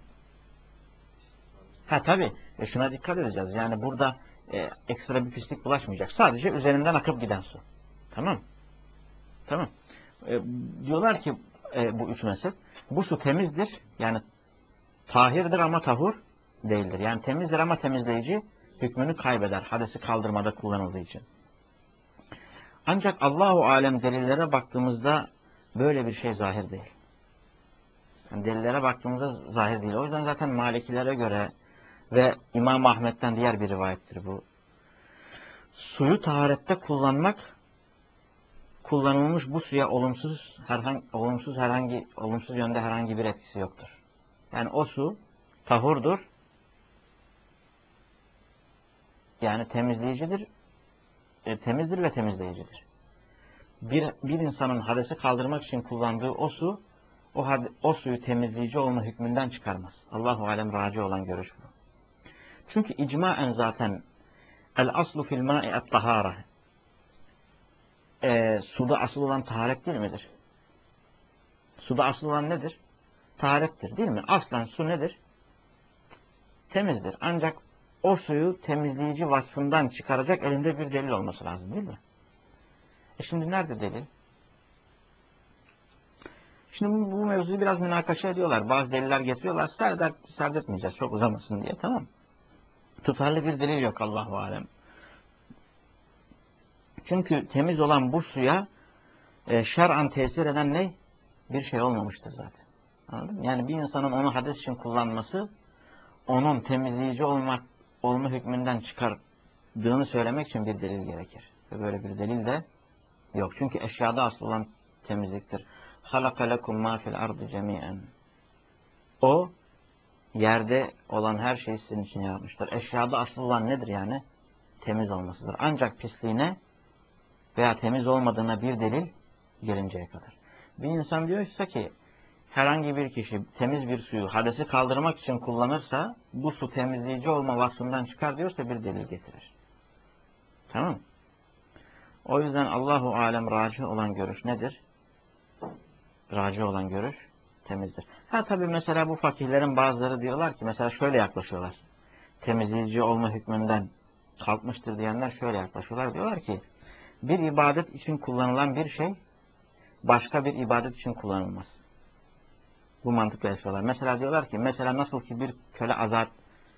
ha tabi e şuna dikkat edeceğiz. Yani burada e, ekstra bir pislik bulaşmayacak. Sadece üzerinden akıp giden su. Tamam. Tamam. E, diyorlar ki e, bu üç mezhep bu su temizdir. Yani tahirdir ama tahur değildir. Yani temizdir ama temizleyici hükmünü kaybeder. Hadesi kaldırmada kullanıldığı için. Ancak Allahu alem delillere baktığımızda böyle bir şey zahir değil. Yani delillere baktığımızda zahir değil. O yüzden zaten Malikilere göre ve İmam Ahmet'ten diğer bir rivayettir bu. Suyu taharette kullanmak, kullanılmış bu suya olumsuz herhangi olumsuz herhangi olumsuz yönde herhangi bir etkisi yoktur. Yani o su tahurdur. Yani temizleyicidir. E, temizdir ve temizleyicidir. Bir, bir insanın hadesi kaldırmak için kullandığı o su o, had, o suyu temizleyici olma hükmünden çıkarmaz. Allahu alem raci olan görüş bu. Çünkü icmaen zaten el aslu fil ma'i et tahara. E, suda asıl olan taharet değil midir? Suda asıl olan nedir? Taharettir değil mi? Aslen su nedir? Temizdir. Ancak o suyu temizleyici vasfından çıkaracak elinde bir delil olması lazım değil mi? E şimdi nerede delil? Şimdi bu, bu mevzuyu biraz münakaşa ediyorlar. Bazı deliller getiriyorlar. Serdar, serdetmeyeceğiz çok uzamasın diye, tamam. Tutarlı bir delil yok Allahu alem. Çünkü temiz olan bu suya e, şer'an tesir eden ne? Bir şey olmamıştır zaten. Anladın mı? Yani bir insanın onu hades için kullanması onun temizleyici olmak olma hükmünden çıkardığını söylemek için bir delil gerekir. Ve böyle bir delil de yok. Çünkü eşyada asıl olan temizliktir. خَلَقَ لَكُمْ مَا فِي الْاَرْضِ جَمِيعًا. O, yerde olan her şeyi sizin için yaratmıştır. Eşyada asıl olan nedir yani? Temiz olmasıdır. Ancak pisliğine veya temiz olmadığına bir delil gelinceye kadar. Bir insan diyorsa ki, herhangi bir kişi temiz bir suyu hadesi kaldırmak için kullanırsa, bu su temizleyici olma vasfından çıkar diyorsa bir delil getirir. Tamam. O yüzden Allahu alem raci olan görüş nedir? Raci olan görüş temizdir. Ha tabii mesela bu fakihlerin bazıları diyorlar ki mesela şöyle yaklaşıyorlar. Temizleyici olma hükmünden kalkmıştır diyenler şöyle yaklaşıyorlar. Diyorlar ki bir ibadet için kullanılan bir şey başka bir ibadet için kullanılmaz. Bu mantıkla yaşıyorlar. Mesela diyorlar ki mesela nasıl ki bir köle azat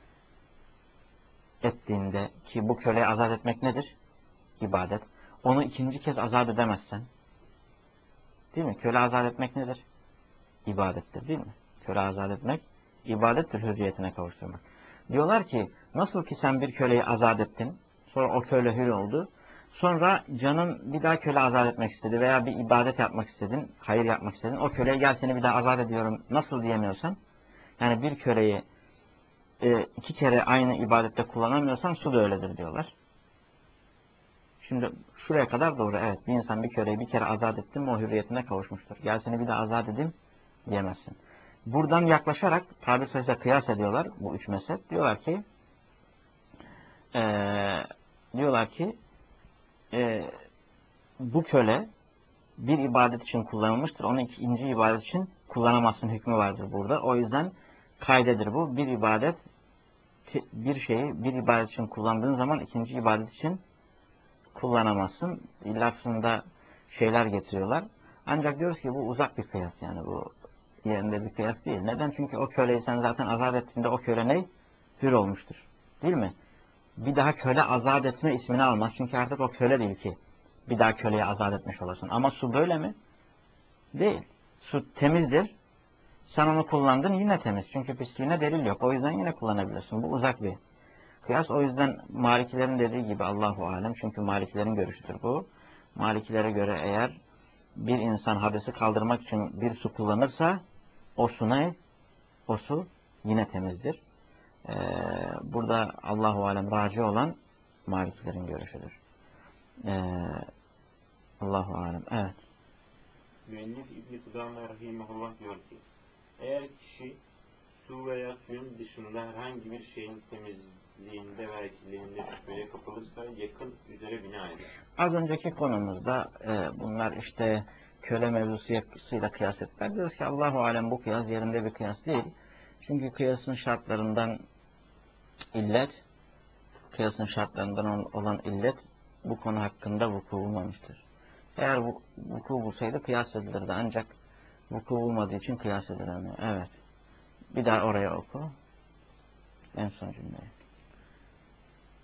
ettiğinde ki bu köleyi azat etmek nedir? İbadet. Onu ikinci kez azat edemezsen, değil mi? Köle azat etmek nedir? İbadettir değil mi? Köle azat etmek ibadettir, hürriyetine kavuşturmak. Diyorlar ki nasıl ki sen bir köleyi azat ettin, sonra o köle hür oldu, sonra canın bir daha köle azat etmek istedi veya bir ibadet yapmak istedin, hayır yapmak istedin, o köleye gel seni bir daha azat ediyorum nasıl diyemiyorsan, yani bir köleyi e, iki kere aynı ibadette kullanamıyorsan su da öyledir diyorlar. Şimdi şuraya kadar doğru, evet, bir insan bir köleyi bir kere azat etti mi o hürriyetine kavuşmuştur. Gel seni bir daha azat edeyim diyemezsin. Buradan yaklaşarak tabir sayısıyla kıyas ediyorlar bu üç mezhep. Diyorlar ki ee, diyorlar ki e, bu köle bir ibadet için kullanılmıştır. Onu ikinci ibadet için kullanamazsın hükmü vardır burada. O yüzden kaydedir bu. Bir ibadet bir şeyi bir ibadet için kullandığın zaman ikinci ibadet için kullanamazsın. Lafında şeyler getiriyorlar. Ancak diyoruz ki bu uzak bir kıyas yani bu yerinde bir kıyas değil. Neden? Çünkü o köleyi sen zaten azat ettiğinde o köle ne? Hür olmuştur. Değil mi? Bir daha köle azat etme ismini almaz. Çünkü artık o köle değil ki. Bir daha köleyi azat etmiş olasın. Ama su böyle mi? Değil. Su temizdir. Sen onu kullandın yine temiz. Çünkü pisliğine delil yok. O yüzden yine kullanabilirsin. Bu uzak bir kıyas. O yüzden Malikilerin dediği gibi Allahu alem. Çünkü Malikilerin görüşüdür bu. Malikilere göre eğer bir insan hadesi kaldırmak için bir su kullanırsa o su ne? O su yine temizdir. Ee, burada Allahu alem raci olan Malikilerin görüşüdür. Ee, Allahu alem. Evet. Müellif İbn-i Kudame rahimahullah diyor ki eğer kişi su veya suyun dışında herhangi bir şeyin temizliğinde veya kirliliğinde şüpheye kapılırsa yakın üzere bina eder. Az önceki konumuzda e, bunlar işte köle mevzusuyla kıyas ettiler. Diyoruz ki Allahu alem bu kıyas yerinde bir kıyas değil. Çünkü kıyasın şartlarından illet, kıyasın şartlarından olan illet bu konu hakkında vuku bulmamıştır. Eğer bu vuku bulsaydı kıyas edilirdi. Ancak vuku bulmadığı için kıyas edilemiyor. Evet. Bir daha oraya oku. En son cümleyi.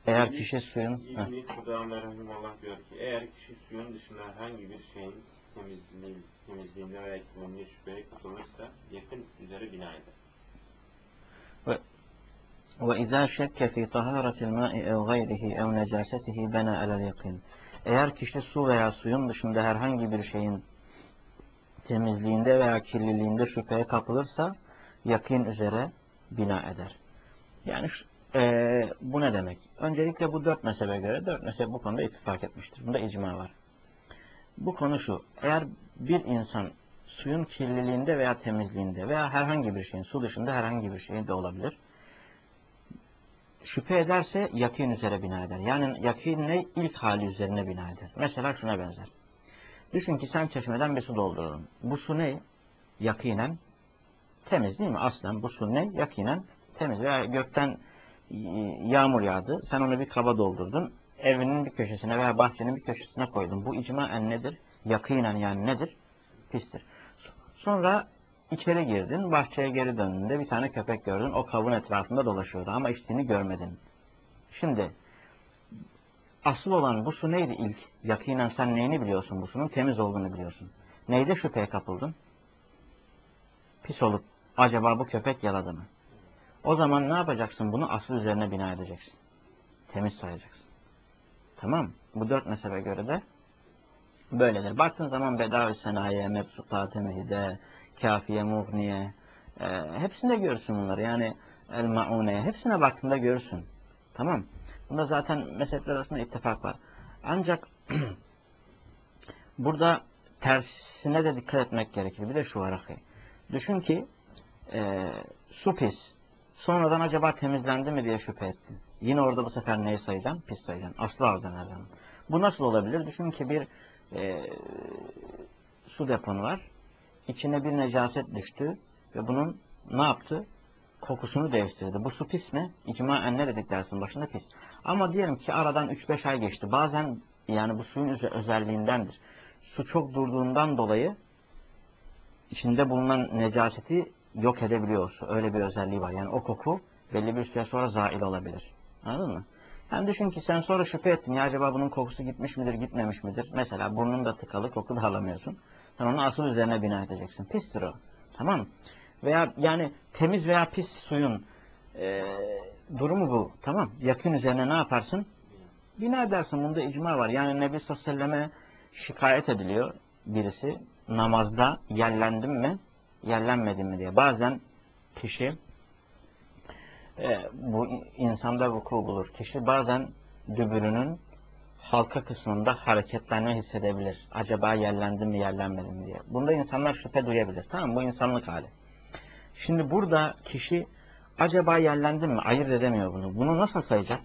Eğer kişi suyun... Heh. İbn-i Kudame Rahimullah diyor ki, eğer kişi suyun dışında herhangi bir şeyin temizliği, temizliğinde veya kirliliğinde şüpheye kapılırsa yakın üzere bina eder. Ve وَاِذَا شَكَّ فِي طَهَارَةِ الْمَاءِ اَوْ غَيْرِهِ اَوْ نَجَاسَتِهِ بَنَا عَلَى الْيَقِينِ. Eğer kişi su veya suyun dışında herhangi bir şeyin temizliğinde veya kirliliğinde şüpheye kapılırsa yakin üzere bina eder. Yani e, bu ne demek? Öncelikle bu dört mezhebe göre dört mezhep bu konuda ittifak etmiştir. Bunda icma var. Bu konu şu: eğer bir insan suyun kirliliğinde veya temizliğinde veya herhangi bir şeyin, su dışında herhangi bir şeyin de olabilir, şüphe ederse yakin üzere bina eder. Yani yakin ne? İlk hali üzerine bina eder. Mesela şuna benzer. Düşün ki sen çeşmeden bir su doldurdun. Bu su ne? Yakinen temiz değil mi? Aslen bu su ne? Yakinen temiz. Veya gökten yağmur yağdı. Sen onu bir kaba doldurdun. Evinin bir köşesine veya bahçenin bir köşesine koydun. Bu icmaen nedir? Yakinen yani nedir? Pistir. Sonra içeri girdin. Bahçeye geri döndüğünde bir tane köpek gördün. O kabın etrafında dolaşıyordu ama içtiğini görmedin. Şimdi asıl olan bu su neydi ilk? Yakinen sen neyini biliyorsun bu sunun? Temiz olduğunu biliyorsun. Neyde şüpheye kapıldın? Pis olup acaba bu köpek yaladı mı? O zaman ne yapacaksın? Bunu asıl üzerine bina edeceksin. Temiz sayacaksın. Tamam. Bu dört mezhebe göre de böyledir. Baktığın zaman Bedavi Senayi'ye, Mebsutat-ı Mehide, Kafiye, Mughniye, e, hepsinde görürsün bunları. Yani El-Ma'une'ye, hepsine baktığında görürsün. Tamam. Bunda zaten mezhepler arasında ittifak var. Ancak burada tersine de dikkat etmek gerekir. Bir de şu var. Düşün ki e, su pis. Sonradan acaba temizlendi mi diye şüphe ettin. Yine orada bu sefer neyi sayacaksın? Pis sayacaksın. Aslı ağızdan her zaman. Bu nasıl olabilir? Düşün ki bir e, su deponu var. İçine bir necaset düştü ve bunun ne yaptı? Kokusunu değiştirdi. Bu su pis mi? İcmaen ne dedik dersin başında? Pis. Ama diyelim ki aradan üç beş ay geçti. Bazen yani bu suyun özelliğindendir. Su çok durduğundan dolayı içinde bulunan necaseti yok edebiliyor su. Öyle bir özelliği var. Yani o koku belli bir süre sonra zail olabilir. Anladın mı? Yani düşün ki sen sonra şüphe ettin. Ya acaba bunun kokusu gitmiş midir, gitmemiş midir? Mesela burnun da tıkalı, koku da alamıyorsun. Sen onu asıl üzerine bina edeceksin. Pistir o. Tamam mı? Veya yani temiz veya pis suyun e, durumu bu. Tamam. Yakın üzerine ne yaparsın? Bina edersin. Bunda icma var. Yani Nebi sallallahu aleyhi ve selleme şikayet ediliyor birisi. Namazda yerlendim mi, yerlenmedim mi diye. Bazen kişi e, bu insanda vuku bulur. Kişi bazen dübürünün halka kısmında hareketlenme hissedebilir. Acaba yerlendim mi, yerlenmedim mi diye. Bunda insanlar şüphe duyabilir. Tamam mı? Bu insanlık hali. Şimdi burada kişi acaba yerlendim mi? Ayırt edemiyor bunu. Bunu nasıl sayacak?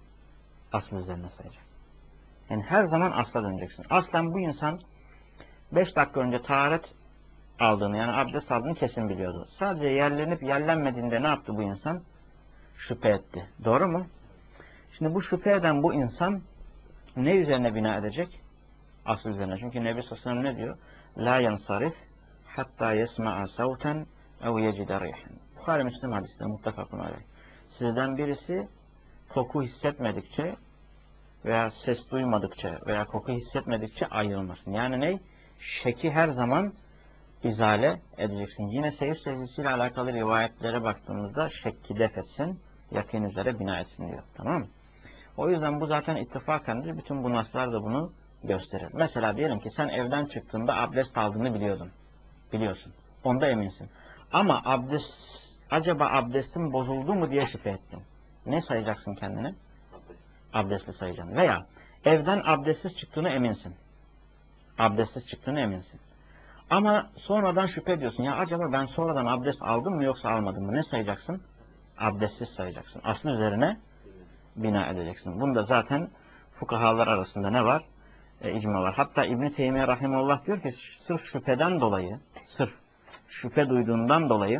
Asıl üzerine sayacak. Yani her zaman asla döneceksin. Aslen bu insan beş dakika önce taharet aldığını, yani abdest aldığını kesin biliyordu. Sadece yerlenip yerlenmediğinde ne yaptı bu insan? Şüphe etti. Doğru mu? Şimdi bu şüphe eden bu insan ne üzerine bina edecek? Asıl üzerine. Çünkü Nebi sallallahu aleyhi ve sellem ne diyor? La yansarif hatta yesma'a savten ev yecide rihen. Bukhari Müslim hadisinde muttefakun aleyh. Sizden birisi koku hissetmedikçe veya ses duymadıkça veya koku hissetmedikçe ayrılmasın. Yani ne? Şeki her zaman izale edeceksin. Yine seyir secdesiyle alakalı rivayetlere baktığımızda şekki def etsin, yakın üzere bina etsin diyor. Tamam mı? O yüzden bu zaten ittifakendir. Bütün bu naslar da bunu gösterir. Mesela diyelim ki sen evden çıktığında abdest aldığını biliyordun. Biliyorsun. Onda eminsin. Ama abdest, acaba abdestin bozuldu mu diye şüphe ettin. Ne sayacaksın kendine? Abdestli sayacaksın. Veya evden abdestsiz çıktığını eminsin. Abdestsiz çıktığını eminsin. Ama sonradan şüphe ediyorsun. Ya acaba ben sonradan abdest aldım mı yoksa almadım mı? Ne sayacaksın? Abdestsiz sayacaksın. Aslı üzerine bina edeceksin. Bunda zaten fukahalar arasında ne var? E, icma var. Hatta İbn-i Teymiye Rahimullah diyor ki sırf şüpheden dolayı, sırf şüphe duyduğundan dolayı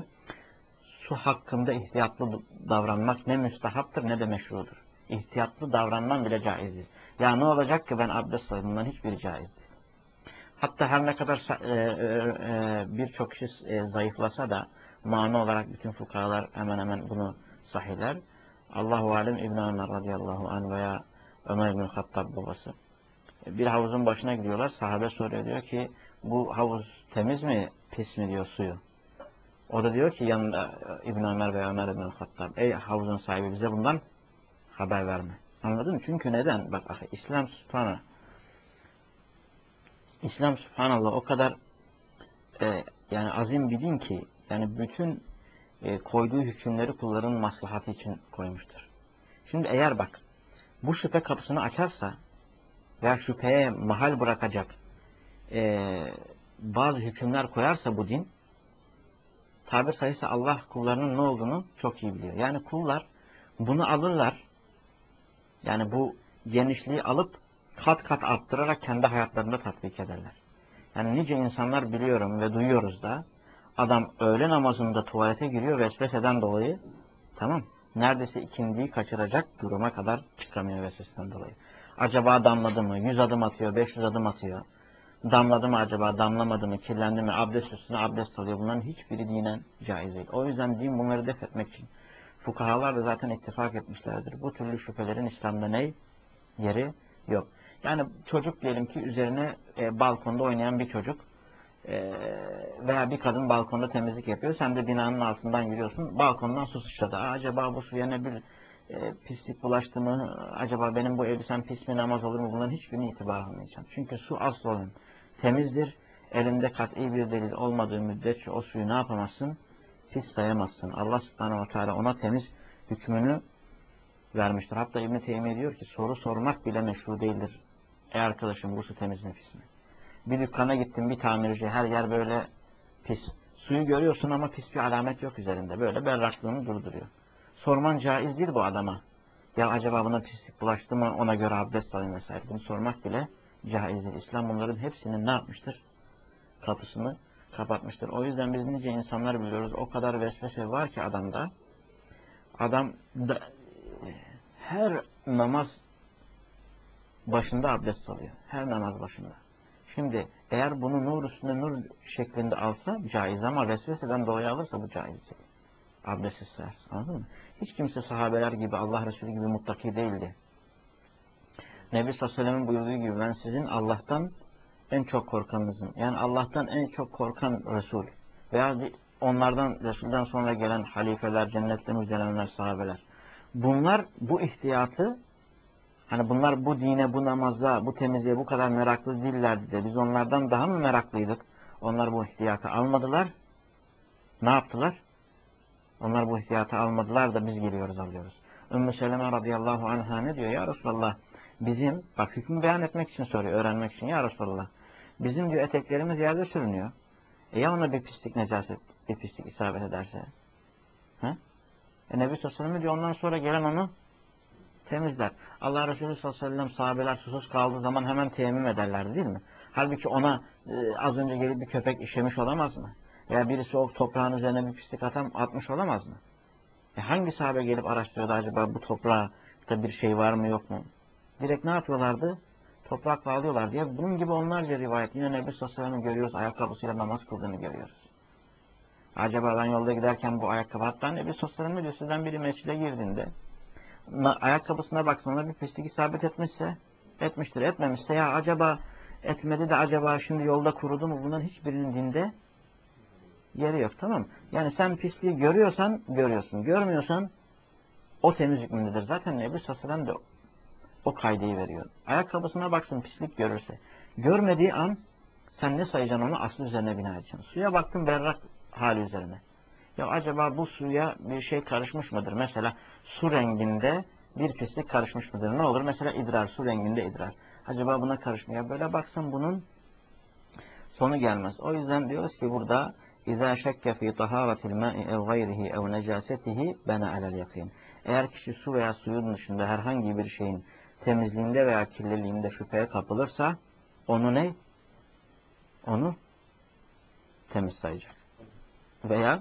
su hakkında ihtiyatlı davranmak ne müstahaptır ne de meşrudur. İhtiyatlı davranman bile caizdir. Ya ne olacak ki ben abdest alayım? Bundan hiçbiri caiz değil. Hatta her ne kadar e, e, birçok kişi e, zayıflasa da mani olarak bütün fukahalar hemen hemen bunu sahihler. Allahu alem İbn Ömer radıyallahu anh veya Ömer bin Hattab babası. Bir havuzun başına gidiyorlar. Sahabe soruyor, diyor ki bu havuz temiz mi pis mi diyor suyu. O da diyor ki yanında İbn Ömer veya Ömer bin Hattab, ey havuzun sahibi bize bundan haber verme. Anladın mı? Çünkü neden? Bak ahi, İslam subhanallah. İslam subhanallah o kadar e, yani azim bir din ki yani bütün e, koyduğu hükümleri kulların maslahatı için koymuştur. Şimdi eğer bak bu şüphe kapısını açarsa veya şüpheye mahal bırakacak e, bazı hükümler koyarsa bu din, tabir sayısı Allah kullarının ne olduğunu çok iyi biliyor. Yani kullar bunu alırlar, yani bu genişliği alıp kat kat arttırarak kendi hayatlarında tatbik ederler. Yani nice insanlar biliyorum ve duyuyoruz da, adam öğle namazında tuvalete giriyor vesveseden dolayı, tamam, neredeyse ikindiyi kaçıracak duruma kadar çıkamıyor vesveseden dolayı. Acaba damladı mı? Yüz adım atıyor, beş yüz adım atıyor. Damladı mı acaba, damlamadı mı, kirlendi mi, abdest üstüne abdest alıyor. Bunların hiçbiri dinen caiz değil. O yüzden din bunları def etmek için. Fukahalar da zaten ittifak etmişlerdir. Bu türlü şüphelerin İslam'da ne? Yeri yok. Yani çocuk diyelim ki üzerine e, balkonda oynayan bir çocuk e, veya bir kadın balkonda temizlik yapıyor. Sen de binanın altından yürüyorsun. Balkondan su sıçradı. Aa, acaba bu suya ne bir e, pislik bulaştı mı? Acaba benim bu elbisem pis mi, namaz olur mu? Bunların hiçbirine itibar almayacağım. Çünkü su asıl olan temizdir. Elinde kat'i bir delil olmadığı müddetçe o suyu ne yapamazsın? Pis sayamazsın. Allah subhanahu ve teala ona temiz hükmünü vermiştir. Hatta İbn-i Teymiye diyor ki soru sormak bile meşru değildir. Ey arkadaşım bu su temiz mi pis mi? Bir dükkana gittim, bir tamirci, her yer böyle pis. Suyu görüyorsun ama pis bir alamet yok üzerinde. Böyle berraklığını durduruyor. Sorman caiz değil bu adama. Ya acaba buna pislik bulaştı mı, ona göre abdest alayım vesaire. Bunu sormak bile caiz değil. İslam bunların hepsinin ne yapmıştır? Kapısını kapatmıştır. O yüzden biz nice insanlar biliyoruz. O kadar vesvese var ki adamda. Adam da, her namaz başında abdest alıyor. Her namaz başında. Şimdi eğer bunu nur üstüne nur şeklinde alsa caiz, ama vesveseden dolayı alırsa bu caiz değil. Abdestsiz sayar. Anladın mı? Hiç kimse sahabeler gibi, Allah Resulü gibi muttaki değildi. Nebi sallallahu aleyhi ve sellem'in buyurduğu gibi ben sizin Allah'tan en çok korkanınızım. Yani Allah'tan en çok korkan Resul veya onlardan, Resul'den sonra gelen halifeler, cennette müjdelenenler, sahabeler. Bunlar bu ihtiyatı, hani bunlar bu dine, bu namaza, bu temizliğe bu kadar meraklı değillerdi de biz onlardan daha mı meraklıydık? Onlar bu ihtiyatı almadılar. Ne yaptılar? Onlar bu ihtiyatı almadılar da biz geliyoruz alıyoruz. Ümmü Seleme radıyallahu anh'a ne diyor? Ya Resulallah bizim, bak hükmü beyan etmek için soruyor, öğrenmek için. Ya Resulallah bizim diyor eteklerimiz yerde sürünüyor. E ya ona bir pislik, necaset, bir pislik isabet ederse? He? E Nebi sallallahu aleyhi ve sellem diyor ondan sonra gelen onu temizler. Allah Resulü sallallahu aleyhi ve sellem sahabeler susuz kaldığı zaman hemen teyemmüm ederlerdi değil mi? Halbuki ona e, az önce gelip bir köpek işemiş olamaz mı? Veya birisi o toprağın üzerine bir pislik atan, atmış olamaz mı? E hangi sahabe gelip araştırıyordu acaba bu toprakta bir şey var mı yok mu? Direkt ne yapıyorlardı? Toprakla alıyorlardı. Ya bunun gibi onlarca rivayet. Yine Nebi sallallahu aleyhi ve sellem'i görüyoruz. Ayakkabısıyla namaz kıldığını görüyoruz. Acaba ben yolda giderken bu ayakkabı, hatta Nebi sallallahu aleyhi ve sellem diyor sizden biri mescide girdiğinde ayakkabısına baksana bir pislik isabet etmişse etmiştir. Etmemişse ya acaba etmedi de acaba şimdi yolda kurudu mu? Bunların hiçbirinin dinde yeri yok. Tamam. Yani sen pisliği görüyorsan görüyorsun. Görmüyorsan o temiz hükmündedir. Zaten Nebi sallallahu aleyhi ve sellem de o kaydeyi veriyor. Ayakkabısına baksın pislik görürse. Görmediği an sen ne sayacaksın onu? Aslı üzerine bina edeceksin. Suya baktın berrak hali üzerine. Ya acaba bu suya bir şey karışmış mıdır? Mesela su renginde bir pislik karışmış mıdır? Ne olur? Mesela idrar, su renginde idrar. Acaba buna karışmıyor. Böyle baksan bunun sonu gelmez. O yüzden diyoruz ki burada İzâ şekke fî tahâratil mâ'i ev gayrihi ev necâsetihi bena alel yakîn. Eğer kişi su veya suyun dışında herhangi bir şeyin temizliğinde veya kirliliğinde şüpheye kapılırsa onu ne? Onu temiz sayacak. Veya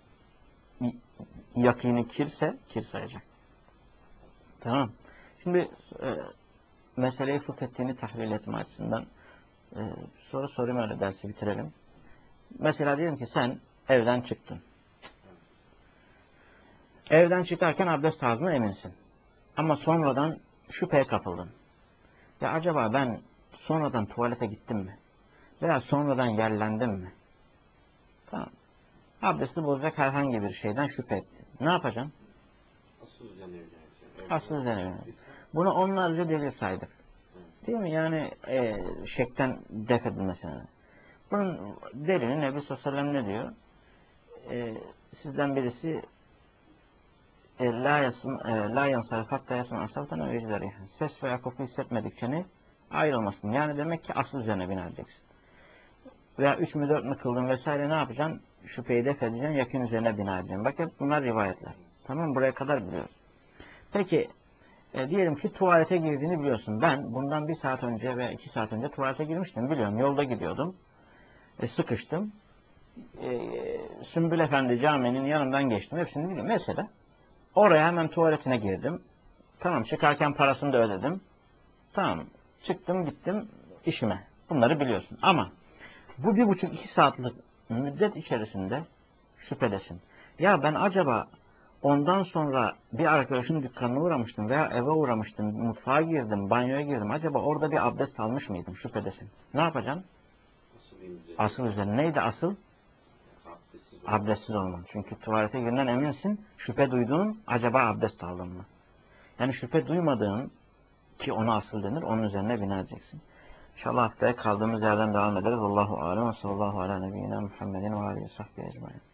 yakini kirse kir sayacak. Tamam. Şimdi e, meseleyi fıkhettiğini tahlil etme açısından e, soru sorayım, öyle dersi bitirelim. Mesela diyelim ki sen evden çıktın. Evden çıkarken abdest tarzına eminsin. Ama sonradan şüpheye kapıldın. Ya acaba ben sonradan tuvalete gittim mi? Veya sonradan yerlendim mi? Tamam. Abdesti bozacak herhangi bir şeyden şüphe ettin. Ne yapacaksın? Asıl üzerine evleneceğim. Asıl üzerine evleneceğim. Bunu onlarca delil saydık. Değil mi? Yani e, şekten def edilmesine. Bunun delili Nebi sallallahu aleyhi ve sellem ne diyor? E, sizden birisi e, la yasın e, la yansarif hatta yasın asavtan öyleleri. Ses veya koku hissetmedikçe ne? Ayrılmasın. Yani demek ki asıl üzerine bineceksin. Veya üç mü dört mü kıldın vesaire ne yapacaksın? Şüpheyi def edeceksin, yakın üzerine bina edeceksin. Bakın bunlar rivayetler. Tamam, buraya kadar biliyoruz. Peki e, diyelim ki tuvalete girdiğini biliyorsun. Ben bundan bir saat önce veya iki saat önce tuvalete girmiştim, biliyorum. Yolda gidiyordum. E, sıkıştım. E, Sümbül Efendi caminin yanından geçtim. Hepsini biliyorum. Mesela oraya hemen tuvaletine girdim. Tamam, çıkarken parasını da ödedim. Tamam, çıktım gittim işime. Bunları biliyorsun. Ama bu bir buçuk iki saatlik müddet içerisinde şüphedesin. Ya ben acaba ondan sonra bir arkadaşın dükkanına uğramıştım veya eve uğramıştım, mutfağa girdim, banyoya girdim. Acaba orada bir abdest almış mıydım? Şüphedesin. Ne yapacaksın? Asıl üzerine. Neydi asıl? Abdestsiz Abdestsiz olman. Çünkü tuvalete girinden eminsin. Şüphe duyduğun acaba abdest aldın mı? Yani şüphe duymadığın ki ona asıl denir, onun üzerine bina edeceksin. İnşallah haftaya kaldığımız yerden devam ederiz. Allahu alem ve sallallahu ala nebiyyina Muhammedin ve aleyhi ve sahbihi ecmaîn.